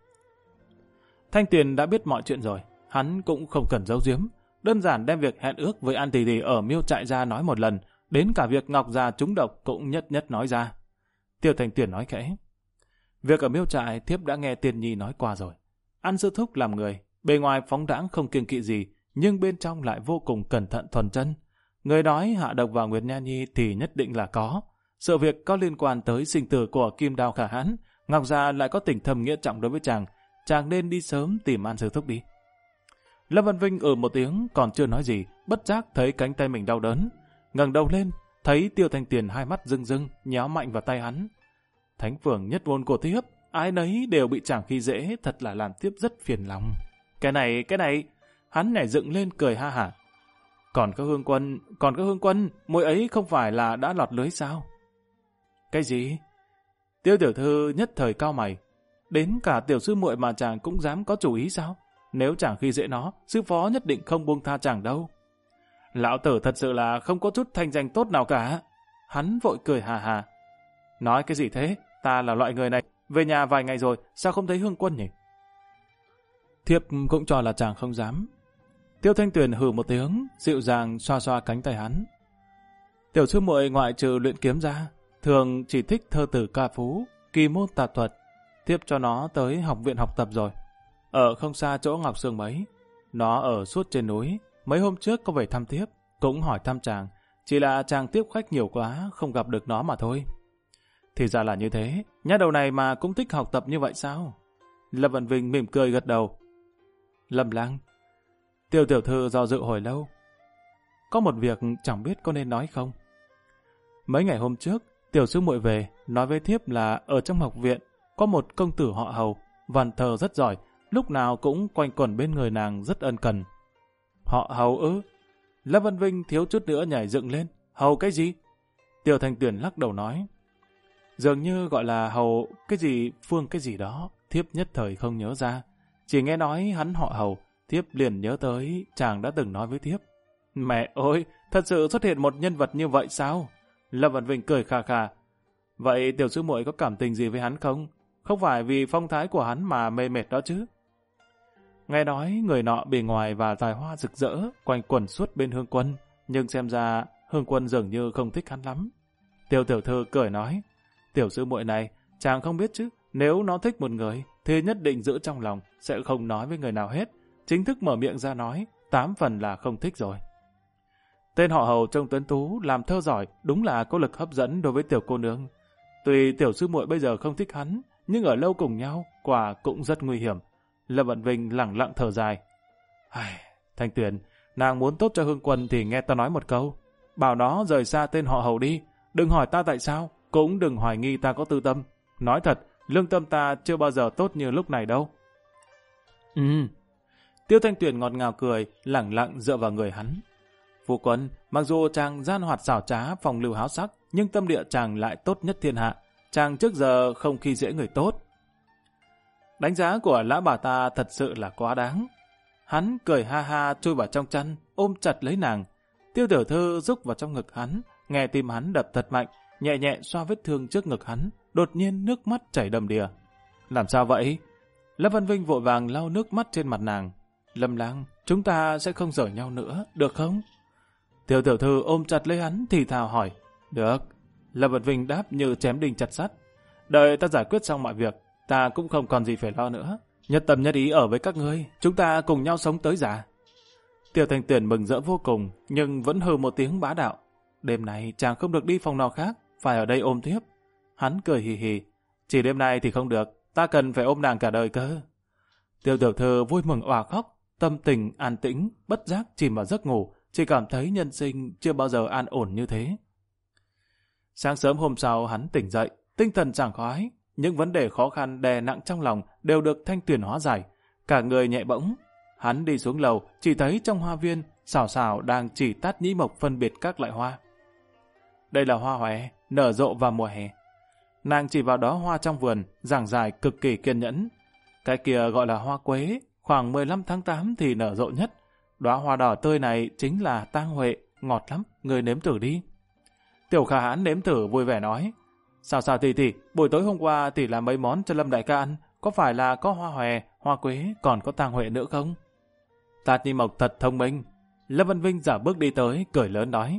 Thanh Tuyền đã biết mọi chuyện rồi, hắn cũng không cần giấu giếm, đơn giản đem việc hẹn ước với An tỷ tỷ ở miêu trại ra nói một lần, đến cả việc Ngọc già trúng độc cũng nhất nói ra. Tiêu Thanh Tuyền nói khẽ. Việc ở miêu trại thiếp đã nghe Tiên Nhi nói qua rồi. An sư thúc làm người, bề ngoài phóng đãng không kiêng kỵ gì, nhưng bên trong lại vô cùng cẩn thận thuần chân. Người nói hạ độc vào Nguyệt Nha Nhi thì nhất định là có. Sự việc có liên quan tới sinh tử của Kim Đao Khả Hãn, Ngọc già lại có tình thâm nghĩa trọng đối với chàng nên đi sớm tìm An sư thúc đi. Lâm Văn Vinh một tiếng còn chưa nói gì, bất giác thấy cánh tay mình đau đớn. Ngẩng đầu lên, thấy Tiêu Thanh Tuyền hai mắt rưng rưng, nhéo mạnh vào tay hắn. Thánh Phường nhất môn của thiếp, ai nấy đều bị chàng khi dễ, thật là làm thiếp rất phiền lòng. Cái này, hắn nhảy dựng lên cười ha hả. Còn có Hương Quân, muội ấy không phải là đã lọt lưới sao? Cái gì? Tiêu tiểu thư nhất thời cau mày. Đến cả tiểu sư muội mà chàng cũng dám có chủ ý sao? Nếu chàng khi dễ nó, sư phó nhất định không buông tha chàng đâu. Lão tử thật sự là không có chút thanh danh tốt nào cả. Hắn vội cười hà hà. Nói cái gì thế? Ta là loại người này. Về nhà vài ngày rồi, sao không thấy Hương Quân nhỉ? Thiếp cũng cho là chàng không dám. Tiêu Thanh Tuyền hừ một tiếng, dịu dàng xoa xoa cánh tay hắn. Tiểu sư muội ngoại trừ luyện kiếm ra, thường chỉ thích thơ tử ca phú, kỳ môn tạp thuật. Thiếp cho nó tới học viện học tập rồi. Ở không xa chỗ Ngọc Sương mấy. Nó ở suốt trên núi. Mấy hôm trước có về thăm thiếp, cũng hỏi thăm chàng. Chỉ là chàng tiếp khách nhiều quá, không gặp được nó mà thôi. Thì ra là như thế, nhá đầu này mà cũng thích học tập như vậy sao? Lâm Văn Vinh mỉm cười gật đầu. Lâm Lang. Tiêu tiểu thư do dự hồi lâu. Có một việc chẳng biết có nên nói không? Mấy ngày hôm trước, tiểu sư muội về, nói với thiếp là ở trong học viện có một công tử họ Hầu, văn thơ rất giỏi, lúc nào cũng quanh quẩn bên người nàng rất ân cần. Họ Hầu ư? Lâm Văn Vinh thiếu chút nữa nhảy dựng lên. Hầu cái gì? Tiêu Thanh Tuyền lắc đầu nói. Dường như gọi là Hầu cái gì Phương cái gì đó, thiếp nhất thời không nhớ ra. Chỉ nghe nói hắn họ Hầu, thiếp liền nhớ tới chàng đã từng nói với thiếp. Mẹ ơi, thật sự xuất hiện một nhân vật như vậy sao? Lâm Văn Vinh cười khà khà. Vậy tiểu sư muội có cảm tình gì với hắn không? Không phải vì phong thái của hắn mà mê mệt đó chứ? Nghe nói người nọ bề ngoài và tài hoa rực rỡ, quanh quẩn suốt bên Hương Quân, nhưng xem ra Hương Quân dường như không thích hắn lắm. Tiêu tiểu thư cười nói, tiểu sư muội này, chàng không biết chứ, nếu nó thích một người, thì nhất định giữ trong lòng, sẽ không nói với người nào hết. Chính thức mở miệng ra nói, 8 phần là không thích rồi. Tên họ Hầu trông tuấn tú, làm thơ giỏi, đúng là có lực hấp dẫn đối với tiểu cô nương. Tuy tiểu sư muội bây giờ không thích hắn, nhưng ở lâu cùng nhau, quả cũng rất nguy hiểm. Lâm Vận Vinh lẳng lặng thở dài. Thanh Tuyền, nàng muốn tốt cho Hương Quân thì nghe ta nói một câu. Bảo nó rời xa tên họ Hầu đi, đừng hỏi ta tại sao, cũng đừng hoài nghi ta có tư tâm. Nói thật, lương tâm ta chưa bao giờ tốt như lúc này đâu. Tiêu Thanh Tuyền ngọt ngào cười, lẳng lặng dựa vào người hắn. Phu quân, mặc dù chàng gian hoạt xảo trá, phong lưu háo sắc, nhưng tâm địa chàng lại tốt nhất thiên hạ. Chàng trước giờ không khi dễ người tốt. Đánh giá của lão bà ta thật sự là quá đáng. Hắn cười ha ha chui vào trong chăn, ôm chặt lấy nàng. Tiêu tiểu thư rúc vào trong ngực hắn, nghe tim hắn đập thật mạnh, nhẹ nhẹ xoa vết thương trước ngực hắn, đột nhiên nước mắt chảy đầm đìa. Làm sao vậy? Lâm Văn Vinh vội vàng lau nước mắt trên mặt nàng. Lâm Lang, chúng ta sẽ không rời nhau nữa, được không? Tiêu tiểu thư ôm chặt lấy hắn thì thào hỏi. Được. Lâm Văn Vinh đáp như chém đinh chặt sắt. Đợi ta giải quyết xong mọi việc, ta cũng không còn gì phải lo nữa. Nhất tâm nhất ý ở với các ngươi, chúng ta cùng nhau sống tới già. Tiêu Thanh Tuyền mừng rỡ vô cùng, nhưng vẫn hừ một tiếng bá đạo. Đêm nay chàng không được đi phòng nào khác, phải ở đây ôm tiếp. Hắn cười hì hì. Chỉ đêm nay thì không được, ta cần phải ôm nàng cả đời cơ. Tiêu tiểu thư vui mừng òa khóc, tâm tình an tĩnh, bất giác chìm vào giấc ngủ, chỉ cảm thấy nhân sinh chưa bao giờ an ổn như thế. Sáng sớm hôm sau hắn tỉnh dậy, tinh thần sảng khoái, những vấn đề khó khăn đè nặng trong lòng đều được Thanh Tuyền hóa giải, cả người nhẹ bỗng. Hắn đi xuống lầu, chỉ thấy trong hoa viên, Xảo Xảo đang chỉ tát nhĩ mộc phân biệt các loại hoa. Đây là hoa hòe, nở rộ vào mùa hè. Nàng chỉ vào đó hoa trong vườn, giảng giải cực kỳ kiên nhẫn. Cái kia gọi là hoa quế, khoảng 15 tháng 8 thì nở rộ nhất. Đóa hoa đỏ tươi này chính là tang huệ, ngọt lắm, người nếm thử đi. Tiểu Khả Hãn nếm thử vui vẻ nói. Sao tỷ, buổi tối hôm qua tỷ làm mấy món cho Lâm đại ca ăn, có phải là có hoa hòe, hoa quế, còn có tang huệ nữa không? Tát Nhi Mộc thật thông minh. Lâm Văn Vinh giả bước đi tới, cười lớn nói.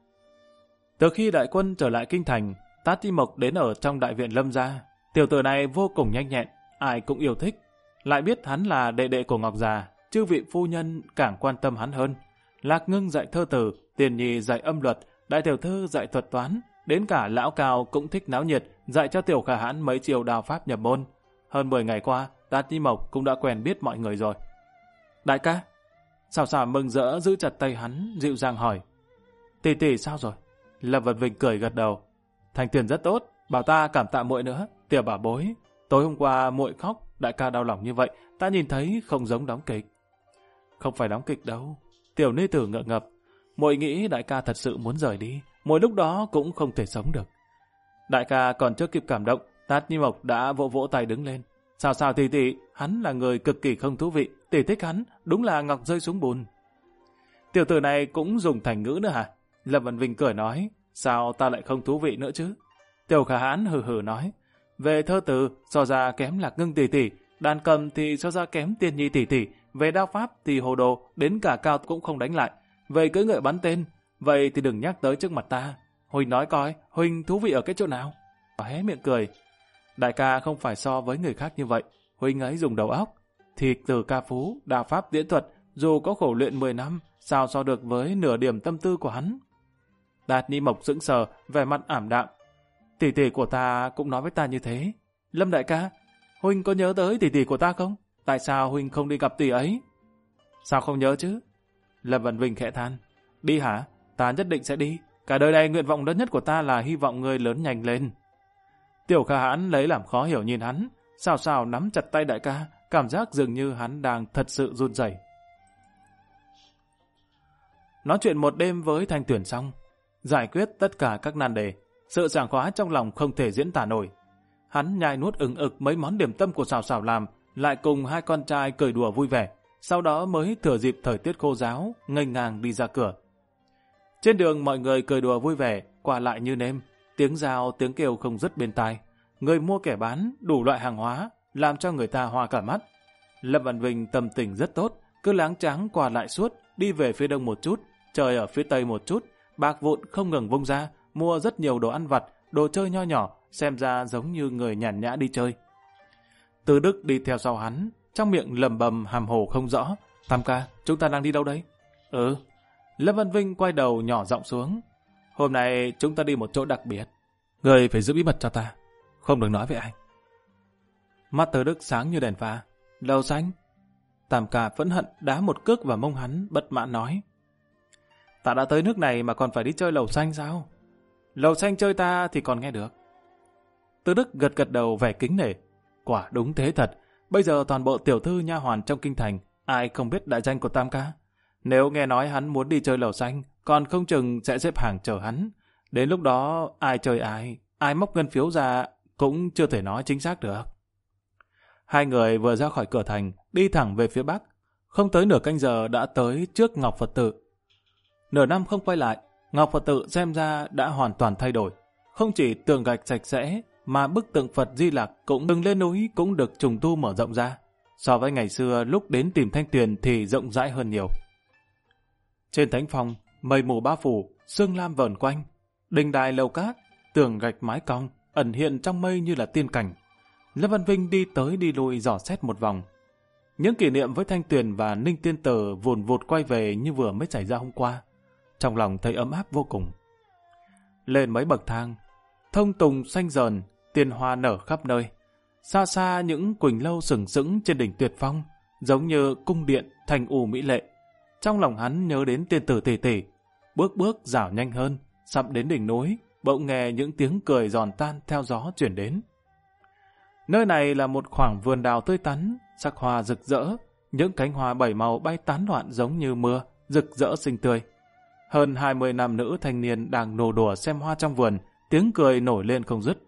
Từ khi đại quân trở lại kinh thành, Tát Nhi Mộc đến ở trong đại viện Lâm gia. Tiểu tử này vô cùng nhanh nhẹn, ai cũng yêu thích. Lại biết hắn là đệ đệ của Ngọc già, chư vị phu nhân càng quan tâm hắn hơn. Lạc Ngưng dạy thơ tử, Tiền Nhi dạy âm luật, đại tiểu thư dạy thuật toán, đến cả lão cao cũng thích náo nhiệt, dạy cho Tiểu Khả Hãn mấy chiều đào pháp nhập môn. Hơn 10 ngày qua, Tát Nhi Mộc cũng đã quen biết mọi người rồi. Đại ca, Sào Sào mừng rỡ giữ chặt tay hắn, dịu dàng hỏi. Tỷ tỷ sao rồi? Lâm Vân Vinh cười gật đầu. Thanh Tuyền rất tốt, bảo ta cảm tạ muội nữa. Tiểu bảo bối, tối hôm qua muội khóc, đại ca đau lòng như vậy, ta nhìn thấy không giống đóng kịch. Không phải đóng kịch đâu. Tiểu nữ tử ngượng ngập. Muội nghĩ đại ca thật sự muốn rời đi, muội lúc đó cũng không thể sống được. Đại ca còn chưa kịp cảm động, Tát Nhi Mộc đã vỗ vỗ tay đứng lên. Sao sao tỷ tỷ, hắn là người cực kỳ không thú vị, tỷ thích hắn, đúng là ngọc rơi xuống bùn. Tiểu tử này cũng dùng thành ngữ nữa hả? Lâm Văn Vinh cười nói, sao ta lại không thú vị nữa chứ? Tiểu Khả Hãn hừ hừ nói, về thơ từ so ra kém Lạc Ngưng tỷ tỷ, đàn cầm thì so ra kém Tiên Nhi tỷ tỷ, về đao pháp thì hồ đồ, đến cả cao cũng không đánh lại. Về cưỡi ngựa bắn tên, vậy thì đừng nhắc tới trước mặt ta. Huynh nói coi, Huynh thú vị ở cái chỗ nào? Hé miệng cười. Đại ca không phải so với người khác như vậy. Huynh ấy dùng đầu óc. Thì từ ca phú, đao pháp diễn thuật, dù có khổ luyện 10 năm, sao so được với nửa điểm tâm tư của hắn? Đạt Ni Mộc sững sờ, vẻ mặt ảm đạm. Tỷ tỷ của ta cũng nói với ta như thế. Lâm đại ca, Huynh có nhớ tới tỷ tỷ của ta không? Tại sao Huynh không đi gặp tỷ ấy? Sao không nhớ chứ? Lâm Văn Vinh khẽ than. Đi hả? Ta nhất định sẽ đi. Cả đời này nguyện vọng lớn nhất của ta là hy vọng ngươi lớn nhanh lên. Tiểu Khả Hãn lấy làm khó hiểu nhìn hắn, Sào Sào nắm chặt tay đại ca, cảm giác dường như hắn đang thật sự run rẩy. Nói chuyện một đêm với Thanh Tuyền xong, giải quyết tất cả các nan đề, sự sảng khoái trong lòng không thể diễn tả nổi. Hắn nhai nuốt ừng ực mấy món điểm tâm của Sào Sào làm, lại cùng hai con trai cười đùa vui vẻ, sau đó mới thừa dịp thời tiết khô ráo, nghênh ngang đi ra cửa. Trên đường mọi người cười đùa vui vẻ, qua lại như nêm, tiếng rào tiếng kêu không dứt bên tai. Người mua kẻ bán, đủ loại hàng hóa, làm cho người ta hoa cả mắt. Lâm Văn Vinh tâm tình rất tốt, cứ láng tráng qua lại suốt, đi về phía đông một chút, trời ở phía tây một chút, bạc vụn không ngừng vung ra, mua rất nhiều đồ ăn vặt, đồ chơi nho nhỏ, xem ra giống như người nhàn nhã đi chơi. Từ Đức đi theo sau hắn, trong miệng lầm bầm hàm hồ không rõ. Tam ca, chúng ta đang đi đâu đấy? Lâm Văn Vinh quay đầu nhỏ giọng xuống. Hôm nay chúng ta đi một chỗ đặc biệt. Người phải giữ bí mật cho ta, không được nói với ai. Mắt Từ Đức sáng như đèn pha. Lầu Xanh. Tam ca phẫn hận đá một cước vào mông hắn, bất mãn nói. Ta đã tới nước này mà còn phải đi chơi Lầu Xanh sao? Lầu Xanh chơi ta thì còn nghe được. Từ Đức gật gật đầu vẻ kính nể. Quả đúng thế thật. Bây giờ toàn bộ tiểu thư nha hoàn trong kinh thành, ai không biết đại danh của Tam ca. Nếu nghe nói hắn muốn đi chơi Lầu Xanh, còn không chừng sẽ xếp hàng chờ hắn. Đến lúc đó ai chơi ai móc ngân phiếu ra cũng chưa thể nói chính xác được. Hai người vừa ra khỏi cửa thành, đi thẳng về phía bắc. Không tới nửa canh giờ đã tới trước Ngọc Phật Tự. Nửa năm không quay lại, Ngọc Phật Tự xem ra đã hoàn toàn thay đổi. Không chỉ tường gạch sạch sẽ, mà bức tượng Phật Di Lặc cũng đừng lên núi cũng được trùng tu mở rộng ra. So với ngày xưa lúc đến tìm Thanh Tuyền thì rộng rãi hơn nhiều. Trên thánh phòng, mây mù bao phủ, sương lam vờn quanh. Đình đài lầu cát, tường gạch mái cong, ẩn hiện trong mây như là tiên cảnh. Lâm Văn Vinh đi tới đi lui dò xét một vòng. Những kỷ niệm với Thanh Tuyền và Ninh Tiên Tử vùn vụt quay về như vừa mới xảy ra hôm qua. Trong lòng thấy ấm áp vô cùng. Lên mấy bậc thang, thông tùng xanh dờn, tiền hoa nở khắp nơi. Xa xa những quỳnh lâu sừng sững trên đỉnh Tuyệt Phong, giống như cung điện thanh u mỹ lệ. Trong lòng hắn nhớ đến Tiên Tử tỷ tỷ, bước bước dảo nhanh hơn, sắp đến đỉnh núi, bỗng nghe những tiếng cười giòn tan theo gió chuyển đến. Nơi này là một khoảng vườn đào tươi tắn, sắc hoa rực rỡ, những cánh hoa bảy màu bay tán loạn giống như mưa, rực rỡ xinh tươi. Hơn 20 nam nữ thanh niên đang nô đùa xem hoa trong vườn, tiếng cười nổi lên không dứt.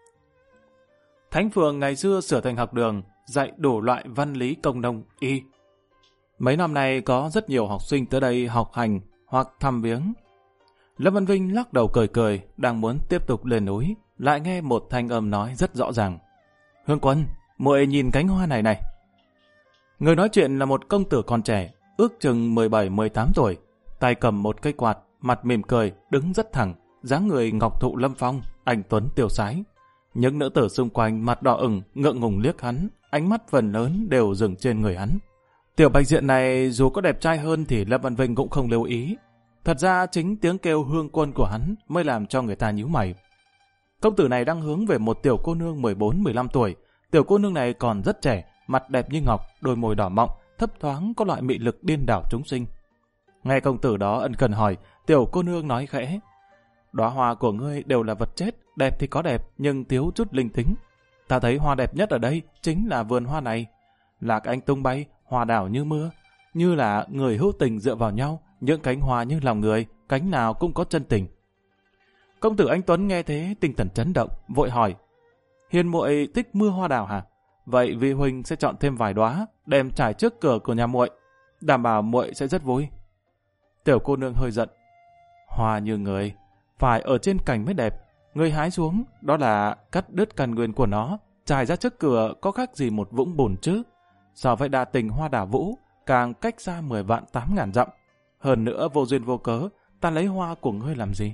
Thánh Phường ngày xưa sửa thành học đường, dạy đủ loại văn lý công nông y. Mấy năm nay có rất nhiều học sinh tới đây học hành hoặc thăm viếng. Lâm Văn Vinh lắc đầu cười cười, đang muốn tiếp tục lên núi, lại nghe một thanh âm nói rất rõ ràng. Hương Quân, muội nhìn cánh hoa này này. Người nói chuyện là một công tử còn trẻ, ước chừng 17-18 tuổi, tay cầm một cây quạt, mặt mỉm cười, đứng rất thẳng, dáng người ngọc thụ lâm phong, anh tuấn tiêu sái. Những nữ tử xung quanh mặt đỏ ửng, ngượng ngùng liếc hắn, ánh mắt phần lớn đều dừng trên người hắn. Tiểu bạch diện này dù có đẹp trai hơn thì Lâm Văn Vinh cũng không lưu ý. Thật ra chính tiếng kêu Hương Quân của hắn mới làm cho người ta nhíu mày. Công tử này đang hướng về một tiểu cô nương 14-15 tuổi. Tiểu cô nương này còn rất trẻ, mặt đẹp như ngọc, đôi môi đỏ mọng, thấp thoáng có loại mị lực điên đảo chúng sinh. Nghe công tử đó ân cần hỏi, tiểu cô nương nói khẽ: đóa hoa của ngươi đều là vật chết, đẹp thì có đẹp nhưng thiếu chút linh tính. Ta thấy hoa đẹp nhất ở đây chính là vườn hoa này. Lạc anh tung bay, hoa đảo như mưa, như là người hữu tình dựa vào nhau, những cánh hoa như lòng người, cánh nào cũng có chân tình. Công tử anh Tuấn nghe thế tinh thần chấn động, vội hỏi: hiền muội thích mưa hoa đào hả? Vậy vi huynh sẽ chọn thêm vài đóa đem trải trước cửa của nhà muội, đảm bảo muội sẽ rất vui. Tiểu cô nương hơi giận: hoa như người, phải ở trên cành mới đẹp. Người hái xuống, đó là cắt đứt căn nguyên của nó, trải ra trước cửa có khác gì một vũng bùn chứ. So với đa tình hoa đảo vũ, càng cách xa 10 vạn 8 ngàn dặm. Hơn nữa vô duyên vô cớ, ta lấy hoa của ngươi làm gì?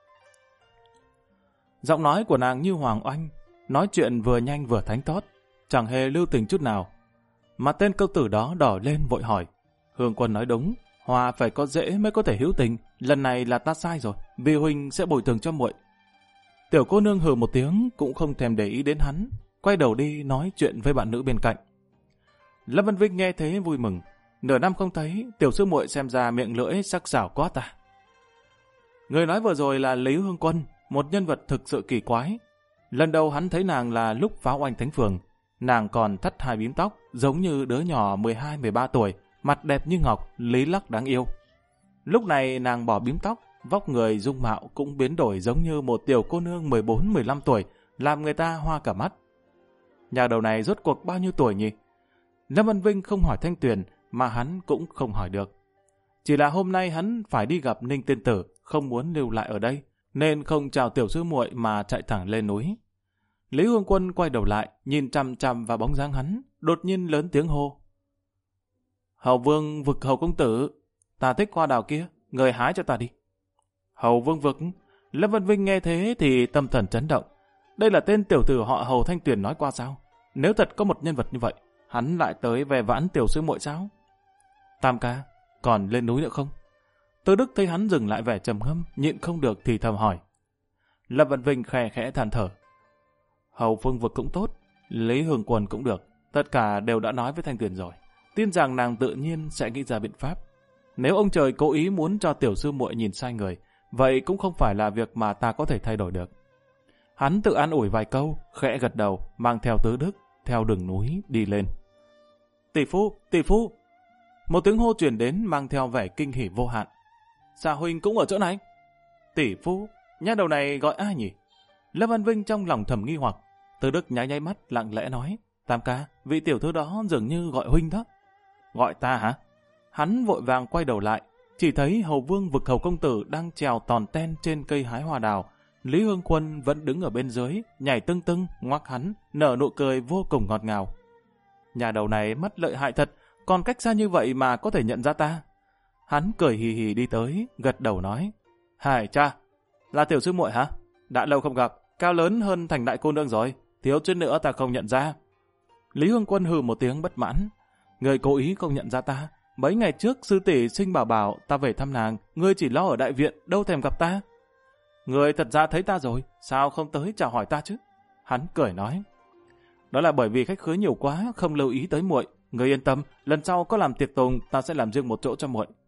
Giọng nói của nàng như hoàng oanh, nói chuyện vừa nhanh vừa thánh thót, chẳng hề lưu tình chút nào. Mà tên công tử đó đỏ lên vội hỏi: Hương Quân nói đúng, hoa phải có rễ mới có thể hữu tình, lần này là ta sai rồi, vi huynh sẽ bồi thường cho muội. Tiểu cô nương hừ một tiếng cũng không thèm để ý đến hắn, quay đầu đi nói chuyện với bạn nữ bên cạnh. Lâm Vân Vinh nghe thế vui mừng, nửa năm không thấy, tiểu sư muội xem ra miệng lưỡi sắc sảo quá ta. Người nói vừa rồi là Lý Hương Quân, một nhân vật thực sự kỳ quái. Lần đầu hắn thấy nàng là lúc pháo oanh thánh phường, nàng còn thắt hai bím tóc, giống như đứa nhỏ 12-13 tuổi, mặt đẹp như ngọc, lý lắc đáng yêu. Lúc này nàng bỏ bím tóc, vóc người dung mạo cũng biến đổi giống như một tiểu cô nương 14-15 tuổi, làm người ta hoa cả mắt. Nhà đầu này rốt cuộc bao nhiêu tuổi nhỉ? Lâm Vân Vinh không hỏi Thanh Tuyền, mà hắn cũng không hỏi được. Chỉ là hôm nay hắn phải đi gặp Ninh Tiên Tử, không muốn lưu lại ở đây, nên không chào tiểu sư muội mà chạy thẳng lên núi. Lý Hương Quân quay đầu lại, nhìn chằm chằm vào bóng dáng hắn, đột nhiên lớn tiếng hô: Hầu Vương vực Hầu công tử, ta thích hoa đào kia, người hái cho ta đi. Hầu Vương vực? Lâm Vân Vinh nghe thế thì tâm thần chấn động. Đây là tên tiểu tử họ Hầu Thanh Tuyền nói qua sao? Nếu thật có một nhân vật như vậy, hắn lại tới về vãn tiểu sư muội sao? Tam ca, còn lên núi nữa không? Tư Đức thấy hắn dừng lại vẻ trầm ngâm, nhịn không được thì thầm hỏi. Lâm Vân Vinh khẽ khẽ than thở. Hầu Phương vực cũng tốt, Lý Hương Quân cũng được, tất cả đều đã nói với Thanh Tuyền rồi. Tin rằng nàng tự nhiên sẽ nghĩ ra biện pháp. Nếu ông trời cố ý muốn cho tiểu sư muội nhìn sai người, vậy cũng không phải là việc mà ta có thể thay đổi được. Hắn tự an ủi vài câu, khẽ gật đầu, mang theo Tứ Đức, theo đường núi đi lên. Tỷ phu! Một tiếng hô truyền đến mang theo vẻ kinh hỉ vô hạn. Sa huynh cũng ở chỗ này. Tỷ phu, nha đầu này gọi ai nhỉ? Lâm Văn Vinh trong lòng thầm nghi hoặc. Tứ Đức nháy nháy mắt lặng lẽ nói: Tam ca, vị tiểu thư đó dường như gọi huynh đó. Gọi ta hả? Hắn vội vàng quay đầu lại, chỉ thấy Hầu Vương vực Hầu công tử đang trèo tòn ten trên cây hái hoa đào. Lý Hương Quân vẫn đứng ở bên dưới, nhảy tưng tưng, ngoắc hắn, nở nụ cười vô cùng ngọt ngào. Nhà đầu này mắt lợi hại thật, còn cách xa như vậy mà có thể nhận ra ta. Hắn cười hì hì đi tới, gật đầu nói: Hải cha, là tiểu sư muội hả? Đã lâu không gặp, cao lớn hơn thành đại cô nương rồi, thiếu chút nữa ta không nhận ra. Lý Hương Quân hừ một tiếng bất mãn: Người cố ý không nhận ra ta. Mấy ngày trước sư tỷ sinh bảo ta về thăm nàng, ngươi chỉ lo ở đại viện, đâu thèm gặp ta. Người thật ra thấy ta rồi, sao không tới chào hỏi ta chứ? Hắn cười nói: Đó là bởi vì khách khứa nhiều quá, không lưu ý tới muội. Người yên tâm, lần sau có làm tiệc tùng, ta sẽ làm riêng một chỗ cho muội.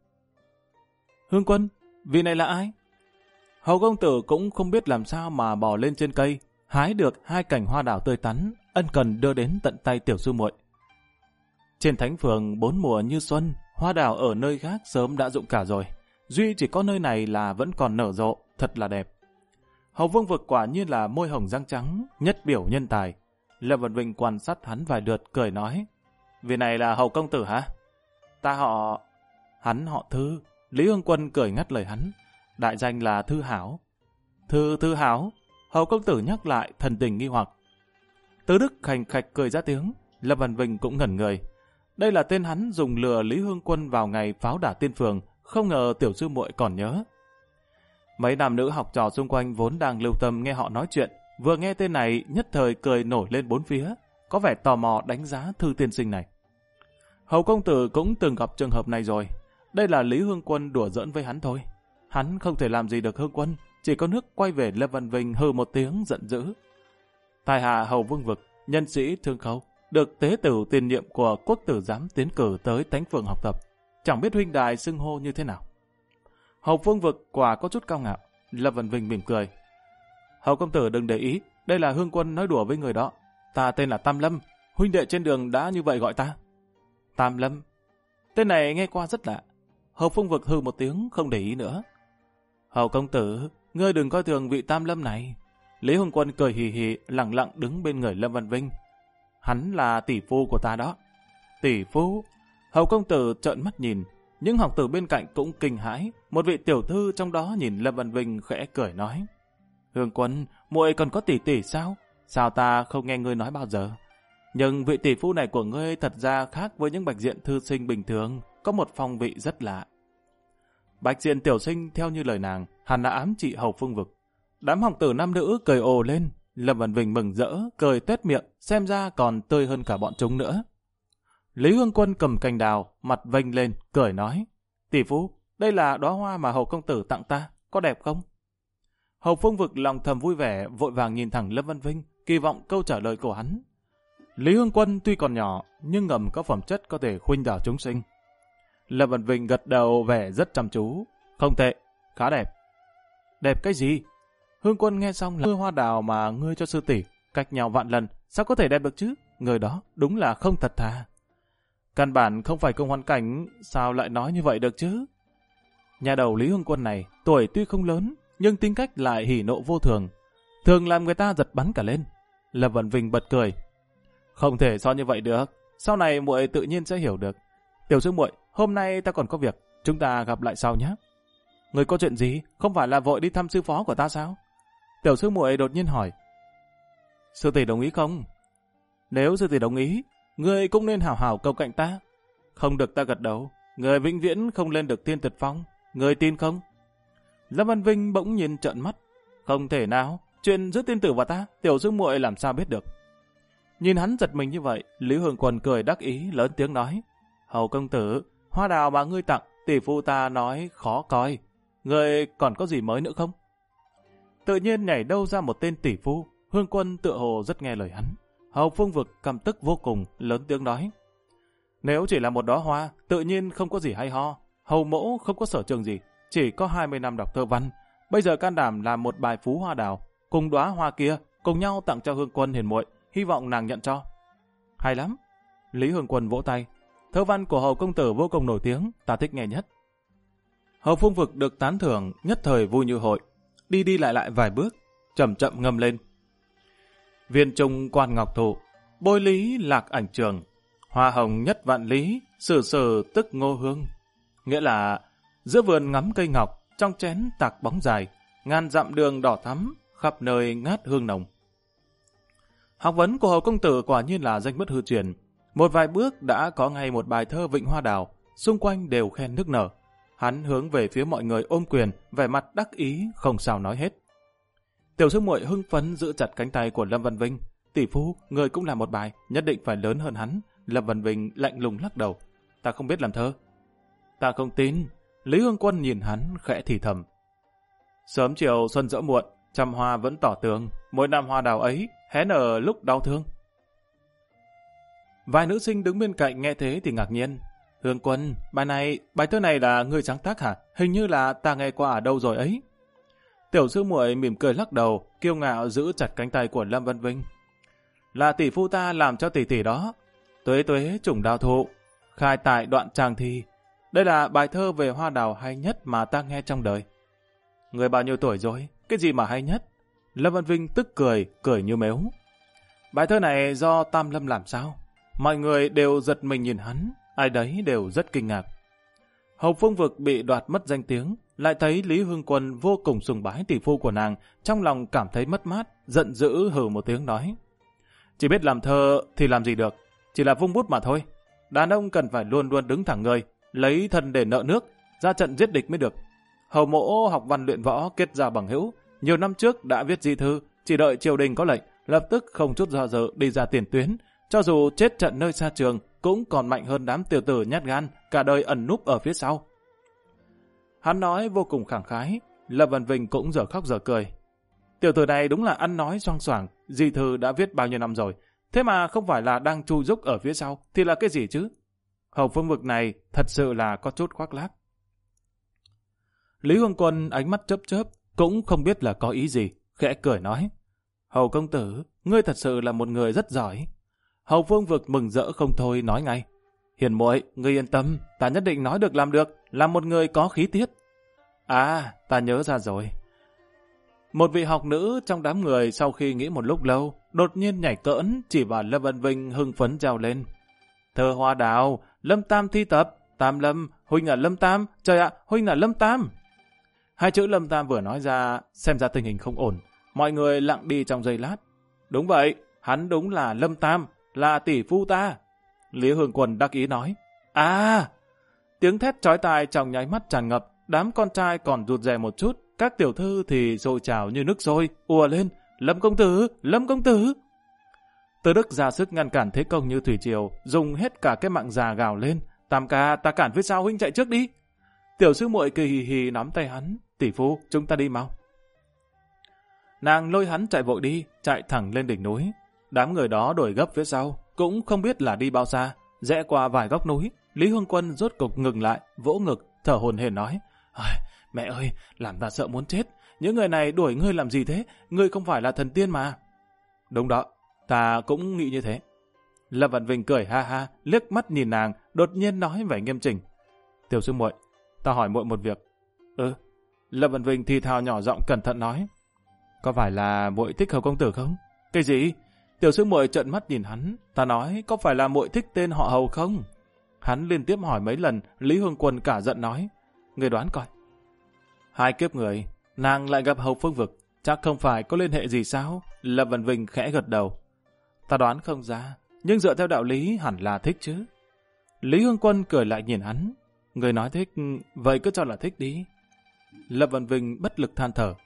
Hương Quân, vị này là ai? Hầu công tử cũng không biết làm sao mà bò lên trên cây, hái được 2 cành hoa đào tươi tắn, ân cần đưa đến tận tay tiểu sư muội. Trên thánh phường 4 mùa như xuân, hoa đào ở nơi khác sớm đã rụng cả rồi, duy chỉ có nơi này là vẫn còn nở rộ, thật là đẹp. Hầu Vương vực quả nhiên là môi hồng răng trắng, nhất biểu nhân tài. Lâm Văn Vinh quan sát hắn vài lượt, cười nói: Vì này là Hầu công tử hả? Ta họ... Hắn họ Thư. Lý Hương Quân cười ngắt lời hắn: Đại danh là Thư Hảo. Thư Hảo? Hầu công tử nhắc lại, thần tình nghi hoặc. Tứ Đức khành khạch cười ra tiếng. Lâm Văn Vinh cũng ngẩn người. Đây là tên hắn dùng lừa Lý Hương Quân vào ngày pháo đả Tiên Phường, không ngờ tiểu sư muội còn nhớ. Mấy nam nữ học trò xung quanh vốn đang lưu tâm nghe họ nói chuyện, vừa nghe tên này nhất thời cười nổi lên bốn phía, có vẻ tò mò đánh giá Thư tiên sinh này. Hầu công tử cũng từng gặp trường hợp này rồi. Đây là Lý Hương Quân đùa giỡn với hắn thôi. Hắn không thể làm gì được Hương Quân, chỉ có nước quay về Lâm Văn Vinh hừ một tiếng giận dữ. Tai hạ Hầu Vương vực, nhân sĩ Thương Khâu, được tế tử tiền nhiệm của quốc tử giám tiến cử tới Thánh Phường học tập. Chẳng biết huynh đài xưng hô như thế nào. Hầu Phương Vực quả có chút cao ngạo. Lâm Văn Vinh mỉm cười. Hầu công tử đừng để ý, đây là Hương Quân nói đùa với người đó. Ta tên là Tam Lâm, huynh đệ trên đường đã như vậy gọi ta. Tam Lâm, tên này nghe qua rất lạ. Hầu Phương Vực hừ một tiếng không để ý nữa. Hầu công tử, ngươi đừng coi thường vị Tam Lâm này. Lý Hương Quân cười hì hì, lặng lặng đứng bên người Lâm Văn Vinh. Hắn là tỷ phu của ta đó. Tỷ phu? Hầu công tử trợn mắt nhìn, những học tử bên cạnh cũng kinh hãi. Một vị tiểu thư trong đó nhìn Lâm Văn Vinh khẽ cười nói. Hương Quân, muội còn có tỷ tỷ sao? Sao ta không nghe ngươi nói bao giờ? Nhưng vị tỷ phu này của ngươi thật ra khác với những bạch diện thư sinh bình thường, có một phong vị rất lạ. Bạch diện tiểu sinh theo như lời nàng, hẳn đã ám trị Hầu Phương Vực. Đám học tử nam nữ cười ồ lên, Lâm Văn Vinh mừng rỡ, cười tuét miệng, xem ra còn tươi hơn cả bọn chúng nữa. Lý Hương Quân cầm cành đào, mặt vênh lên, cười nói. Tỷ phu, đây là đóa hoa mà Hầu công tử tặng ta, có đẹp không? Hầu Phương Vực lòng thầm vui vẻ, vội vàng nhìn thẳng Lâm Văn Vinh, kỳ vọng câu trả lời của hắn. Lý Hương Quân tuy còn nhỏ, nhưng ngầm có phẩm chất có thể khuynh đảo chúng sinh. Lâm Văn Vinh gật đầu vẻ rất chăm chú. Không tệ, khá đẹp. Đẹp cái gì? Hương Quân nghe xong là hoa đào mà ngươi cho sư tỷ, cách nhau vạn lần, sao có thể đẹp được chứ? Người đó đúng là không thật thà. Căn bản không phải công hoàn cảnh, sao lại nói như vậy được chứ? Nhà đầu Lý Hương Quân này, tuổi tuy không lớn, nhưng tính cách lại hỉ nộ vô thường, thường làm người ta giật bắn cả lên. Lâm Văn Vinh bật cười. Không thể so như vậy được, sau này muội tự nhiên sẽ hiểu được. Tiểu sư muội, hôm nay ta còn có việc, chúng ta gặp lại sau nhé. Người có chuyện gì? Không phải là vội đi thăm sư phó của ta sao? Tiểu sư muội đột nhiên hỏi. Sư tỷ đồng ý không? Nếu sư tỷ đồng ý, ngươi cũng nên hảo hảo cầu cạnh ta. Không được ta gật đầu, người vĩnh viễn không lên được Thiên Tuyệt Phong. Ngươi tin không? Lâm Văn Vinh bỗng nhiên trợn mắt. Không thể nào, chuyện giữa tiên tử và ta, tiểu sư muội làm sao biết được? Nhìn hắn giật mình như vậy, Lý Hương Quân cười đắc ý lớn tiếng nói. Hầu công tử, hoa đào mà ngươi tặng, tỷ phu ta nói khó coi. Ngươi còn có gì mới nữa không? Tự nhiên nhảy đâu ra một tên tỷ phu. Hương Quân tựa hồ rất nghe lời hắn. Hầu Phương Vực căm tức vô cùng, lớn tiếng nói. Nếu chỉ là một đóa hoa, tự nhiên không có gì hay ho. Hầu mỗ không có sở trường gì, chỉ có 20 năm đọc thơ văn. Bây giờ can đảm làm một bài phú hoa đào, cùng đóa hoa kia, cùng nhau tặng cho Hương Quân hiền muội, hy vọng nàng nhận cho. Hay lắm. Lý Hương Quân vỗ tay. Thơ văn của Hầu công tử vô cùng nổi tiếng, ta thích nghe nhất. Hầu Phương Vực được tán thưởng, nhất thời vui như hội. Đi đi lại lại vài bước, chậm chậm ngâm lên. Viên trung quan ngọc thụ, bôi lý lạc ảnh trường, hoa hồng nhất vạn lý, sử sử tức ngô hương. Nghĩa là giữa vườn ngắm cây ngọc, trong chén tạc bóng dài, ngàn dặm đường đỏ thắm, khắp nơi ngát hương nồng. Học vấn của Hầu công tử quả nhiên là danh bất hư truyền. Một vài bước đã có ngay một bài thơ vịnh hoa đào, xung quanh đều khen nức nở. Hắn hướng về phía mọi người ôm quyền, vẻ mặt đắc ý, không sao nói hết. Tiểu sư muội hưng phấn giữ chặt cánh tay của Lâm Văn Vinh. Tỷ phu, người cũng làm một bài, nhất định phải lớn hơn hắn. Lâm Văn Vinh lạnh lùng lắc đầu. Ta không biết làm thơ. Ta không tin. Lý Hương Quân nhìn hắn khẽ thì thầm. Sớm chiều xuân dỡ muộn, trăm hoa vẫn tỏ tường. Mỗi năm hoa đào ấy hé nở lúc đau thương. Vài nữ sinh đứng bên cạnh nghe thế thì ngạc nhiên. Hương Quân, bài thơ này là ngươi sáng tác hả? Hình như là ta nghe qua ở đâu rồi ấy. Tiểu sư muội mỉm cười lắc đầu, kiêu ngạo giữ chặt cánh tay của Lâm Văn Vinh. Là tỷ phu ta làm cho tỷ tỷ đó. Tuế tuế trùng đào thụ, khai tại đoạn tràng thi. Đây là bài thơ về hoa đào hay nhất mà ta nghe trong đời. Người bao nhiêu tuổi rồi? Cái gì mà hay nhất? Lâm Văn Vinh tức cười, cười như mếu. Bài thơ này do Tam Lâm làm sao? Mọi người đều giật mình nhìn hắn, ai đấy đều rất kinh ngạc. Hầu Phương Vực bị đoạt mất danh tiếng, lại thấy Lý Hương Quân vô cùng sùng bái tỷ phu của nàng, trong lòng cảm thấy mất mát, giận dữ hừ một tiếng nói. Chỉ biết làm thơ thì làm gì được, chỉ là vung bút mà thôi. Đàn ông cần phải luôn luôn đứng thẳng người, lấy thân để nợ nước, ra trận giết địch mới được. Hầu mỗ học văn luyện võ kết giao bằng hữu, nhiều năm trước đã viết di thư, chỉ đợi triều đình có lệnh, lập tức không chút do dự đi ra tiền tuyến. Cho dù chết trận nơi xa trường, cũng còn mạnh hơn đám tiểu tử nhát gan, cả đời ẩn núp ở phía sau. Hắn nói vô cùng khẳng khái, Lâm Văn Vinh cũng dở khóc dở cười. Tiểu tử này đúng là ăn nói xoang xoảng, di thư đã viết bao nhiêu năm rồi, Thế mà không phải là đang chu rúc ở phía sau, thì là cái gì chứ? Hầu Phương Vực này thật sự là có chút khoác lác. Lý Hương Quân ánh mắt chớp chớp, cũng không biết là có ý gì, khẽ cười nói. Hầu công tử, ngươi thật sự là một người rất giỏi. Hầu Phương Vực mừng rỡ không thôi nói ngay. Hiền muội, ngươi yên tâm, ta nhất định nói được làm được, là một người có khí tiết. À, ta nhớ ra rồi. Một vị học nữ trong đám người sau khi nghĩ một lúc lâu, đột nhiên nhảy cỡn chỉ vào Lâm Văn Vinh hưng phấn reo lên. Thơ hoa đào, Lâm Tam thi tập, Tam Lâm, huynh là Lâm Tam, trời ạ, huynh là Lâm Tam. Hai chữ Lâm Tam vừa nói ra, xem ra tình hình không ổn. Mọi người lặng đi trong giây lát. Đúng vậy, hắn đúng là Lâm Tam, là tỷ phu ta. Lý Hương Quân đắc ý nói. À! Tiếng thét chói tai trong nháy mắt tràn ngập, đám con trai còn rụt rè một chút, các tiểu thư thì sôi trào như nước sôi, ùa lên. Lâm công tử, Lâm công tử! Từ Đức ra sức ngăn cản thế công như thủy triều, dùng hết cả cái mạng già gào lên. Tam ca, ta cản phía sau, huynh chạy trước đi. Tiểu sư muội cười hì hì nắm tay hắn. Tỷ phu, chúng ta đi mau. Nàng lôi hắn chạy vội đi, chạy thẳng lên đỉnh núi. Đám người đó đuổi gấp phía sau, cũng không biết là đi bao xa. Rẽ qua vài góc núi, Lý Hương Quân rốt cục ngừng lại, vỗ ngực, thở hổn hển nói. Mẹ ơi, làm ta sợ muốn chết. Những người này đuổi ngươi làm gì thế? Ngươi không phải là thần tiên mà. Đúng đó, ta cũng nghĩ như thế. Lâm Văn Vinh cười ha ha, liếc mắt nhìn nàng, đột nhiên nói vẻ nghiêm chỉnh. Tiểu sư muội, ta hỏi muội một việc. Lâm Văn Vinh thì thào nhỏ giọng cẩn thận nói. Có phải là muội thích Hầu công tử không? Cái gì? Tiểu sư muội trợn mắt nhìn hắn. Ta nói, có phải là muội thích tên họ Hầu không? Hắn liên tiếp hỏi mấy lần, Lý Hương Quân cả giận nói. Người đoán coi. Hai kiếp người, nàng lại gặp Hầu Phương Vực, chắc không phải có liên hệ gì sao? Lâm Văn Vinh khẽ gật đầu. Ta đoán không ra, nhưng dựa theo đạo lý hẳn là thích chứ. Lý Hương Quân cười lại nhìn hắn. Người nói thích, vậy cứ cho là thích đi. Lâm Văn Vinh bất lực than thở.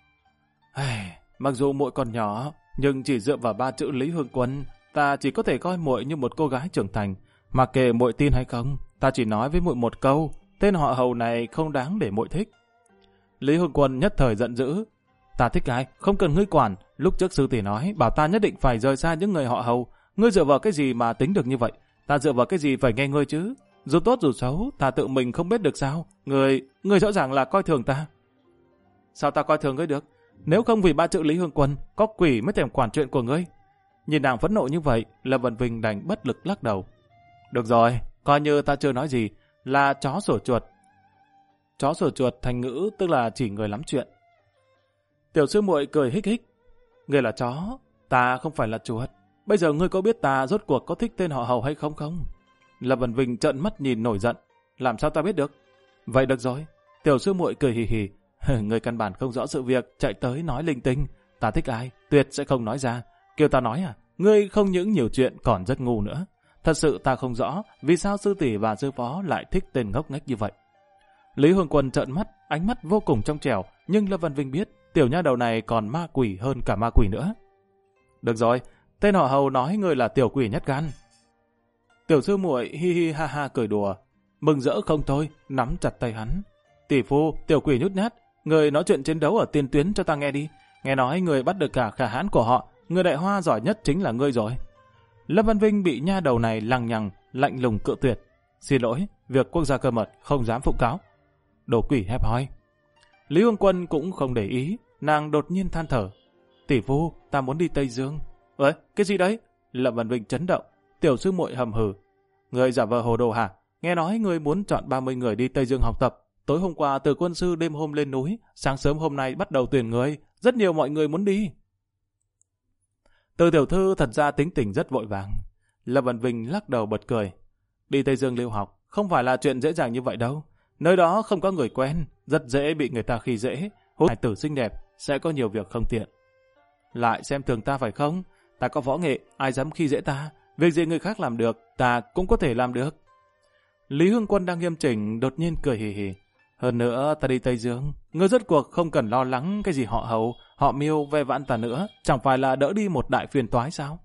Mặc dù muội còn nhỏ, nhưng chỉ dựa vào ba chữ Lý Hương Quân, ta chỉ có thể coi muội như một cô gái trưởng thành. Mặc kệ muội tin hay không, ta chỉ nói với muội một câu, tên họ Hầu này không đáng để muội thích. Lý Hương Quân nhất thời giận dữ. Ta thích ai, không cần ngươi quản. Lúc trước sư tỷ nói, bảo ta nhất định phải rời xa những người họ Hầu. Ngươi dựa vào cái gì mà tính được như vậy? Ta dựa vào cái gì phải nghe ngươi chứ? Dù tốt dù xấu, ta tự mình không biết được sao? Ngươi rõ ràng là coi thường ta. Sao ta coi thường ngươi được? Nếu không vì ba chữ Lý Hương Quân, có quỷ mới thèm quản chuyện của ngươi. Nhìn nàng phẫn nộ như vậy, Lâm Văn Vinh đành bất lực lắc đầu. Được rồi, coi như ta chưa nói gì, là chó sủa chuột. Chó sủa chuột thành ngữ tức là chỉ người lắm chuyện. Tiểu sư muội cười hích hích. Ngươi là chó, ta không phải là chuột. Bây giờ ngươi có biết ta rốt cuộc có thích tên họ Hầu hay không không? Lâm Văn Vinh trợn mắt nhìn nổi giận. Làm sao ta biết được? Vậy được rồi. Tiểu sư muội cười hì hì. Ngươi căn bản không rõ sự việc, chạy tới nói linh tinh. Ta thích ai, tuyệt sẽ không nói ra. Kêu ta nói à? Ngươi không những nhiều chuyện còn rất ngu nữa. Thật sự ta không rõ vì sao sư tỷ và sư phó lại thích tên ngốc nghếch như vậy. Lý Hương Quân trợn mắt, ánh mắt vô cùng trong trẻo, nhưng Lâm Văn Vinh biết tiểu nha đầu này còn ma quỷ hơn cả ma quỷ nữa. Được rồi, tên họ Hầu nói ngươi là tiểu quỷ nhát gan. Tiểu sư muội hi hi ha ha cười đùa, mừng rỡ không thôi, nắm chặt tay hắn. Tỷ phu, tiểu quỷ nhút nhát, người nói chuyện chiến đấu ở tiền tuyến cho ta nghe đi. Nghe nói người bắt được cả khả hãn của họ, người đại hoa giỏi nhất chính là ngươi rồi. Lâm Văn Vinh bị nha đầu này lằng nhằng, lạnh lùng cự tuyệt. Xin lỗi, việc quốc gia cơ mật không dám phụng cáo. Đồ quỷ hẹp hòi. Lý Hương Quân cũng không để ý, nàng đột nhiên than thở. Tỷ phu, ta muốn đi Tây Dương. Cái gì đấy? Lâm Văn Vinh chấn động. Tiểu sư muội hầm hừ. Người giả vờ hồ đồ hả? Nghe nói người muốn chọn 30 người đi Tây Dương học tập. Tối hôm qua từ quân sư đêm hôm lên núi, sáng sớm hôm nay bắt đầu tuyển người. Rất nhiều mọi người muốn đi. Từ tiểu thư thật ra tính tình rất vội vàng. Lâm Văn Vinh lắc đầu bật cười. Đi Tây Dương lưu học không phải là chuyện dễ dàng như vậy đâu. Nơi đó không có người quen, rất dễ bị người ta khi dễ. Hút hải tử xinh đẹp sẽ có nhiều việc không tiện. Lại xem thường ta phải không? Ta có võ nghệ, ai dám khi dễ ta? Việc gì người khác làm được, ta cũng có thể làm được. Lý Hương Quân đang nghiêm chỉnh, đột nhiên cười hì hì. Hơn nữa, ta đi Tây Dương, ngươi rốt cuộc không cần lo lắng cái gì họ Hầu, họ Miêu ve vãn ta nữa, chẳng phải là đỡ đi một đại phiền toái sao?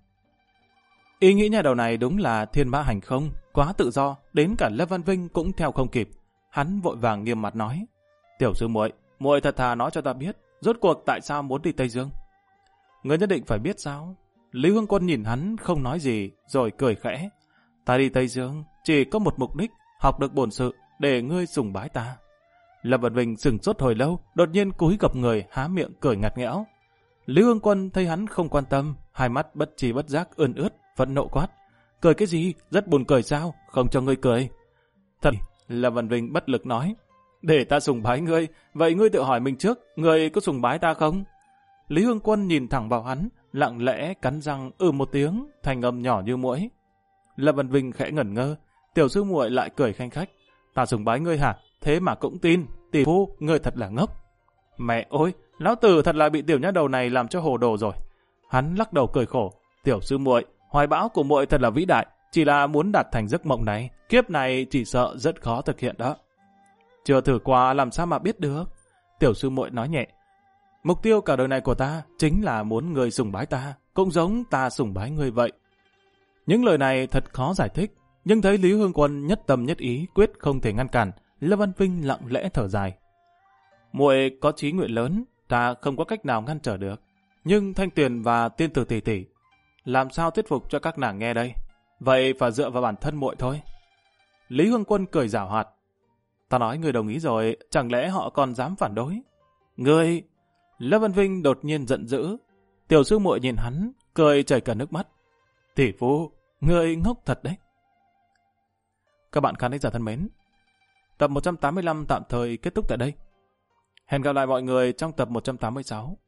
Ý nghĩ nhà đầu này đúng là thiên mã hành không, quá tự do, đến cả Lâm Văn Vinh cũng theo không kịp. Hắn vội vàng nghiêm mặt nói, tiểu sư muội, muội thật thà nói cho ta biết, rốt cuộc tại sao muốn đi Tây Dương? Ngươi nhất định phải biết sao? Lý Hương Quân nhìn hắn không nói gì, rồi cười khẽ. Ta đi Tây Dương chỉ có một mục đích, học được bổn sự để ngươi sùng bái ta. Lâm Vân Vinh sừng sốt hồi lâu, đột nhiên cúi gập người há miệng cười ngặt nghẽo. Lý Hương Quân thấy hắn không quan tâm, hai mắt bất tri bất giác ươn ướt, phẫn nộ quát. Cười cái gì? Rất buồn cười sao? Không cho ngươi cười. Thật, Lâm Vân Vinh bất lực nói. Để ta sùng bái ngươi, vậy ngươi tự hỏi mình trước, ngươi có sùng bái ta không? Lý Hương Quân nhìn thẳng vào hắn, lặng lẽ cắn răng một tiếng, thành âm nhỏ như muỗi. Lâm Vân Vinh khẽ ngẩn ngơ, tiểu sư muội lại cười khanh khách. Ta sùng bái ngươi hả? Thế mà cũng tin, tỷ phu, ngươi thật là ngốc. Mẹ ơi, lão tử thật là bị tiểu nhát đầu này làm cho hồ đồ rồi. Hắn lắc đầu cười khổ. Tiểu sư muội, hoài bão của muội thật là vĩ đại, chỉ là muốn đạt thành giấc mộng này, kiếp này chỉ sợ rất khó thực hiện đó. Chưa thử qua làm sao mà biết được. Tiểu sư muội nói nhẹ. Mục tiêu cả đời này của ta chính là muốn người sùng bái ta, cũng giống ta sùng bái ngươi vậy. Những lời này thật khó giải thích, nhưng thấy Lý Hương Quân nhất tâm nhất ý, quyết không thể ngăn cản, Lâm Văn Vinh lặng lẽ thở dài. Muội có chí nguyện lớn, ta không có cách nào ngăn trở được. Nhưng Thanh Tuyền và Tiên Tử tỷ tỷ, làm sao thuyết phục cho các nàng nghe đây? Vậy phải dựa vào bản thân muội thôi. Lý Hương Quân cười giảo hoạt. Ta nói người đồng ý rồi, chẳng lẽ họ còn dám phản đối? Ngươi... Lâm Văn Vinh đột nhiên giận dữ. Tiểu sư muội nhìn hắn, cười chảy cả nước mắt. Tỷ phu, ngươi ngốc thật đấy. Các bạn khán giả thân mến, tập 185 tạm thời kết thúc tại đây. Hẹn gặp lại mọi người trong tập 186.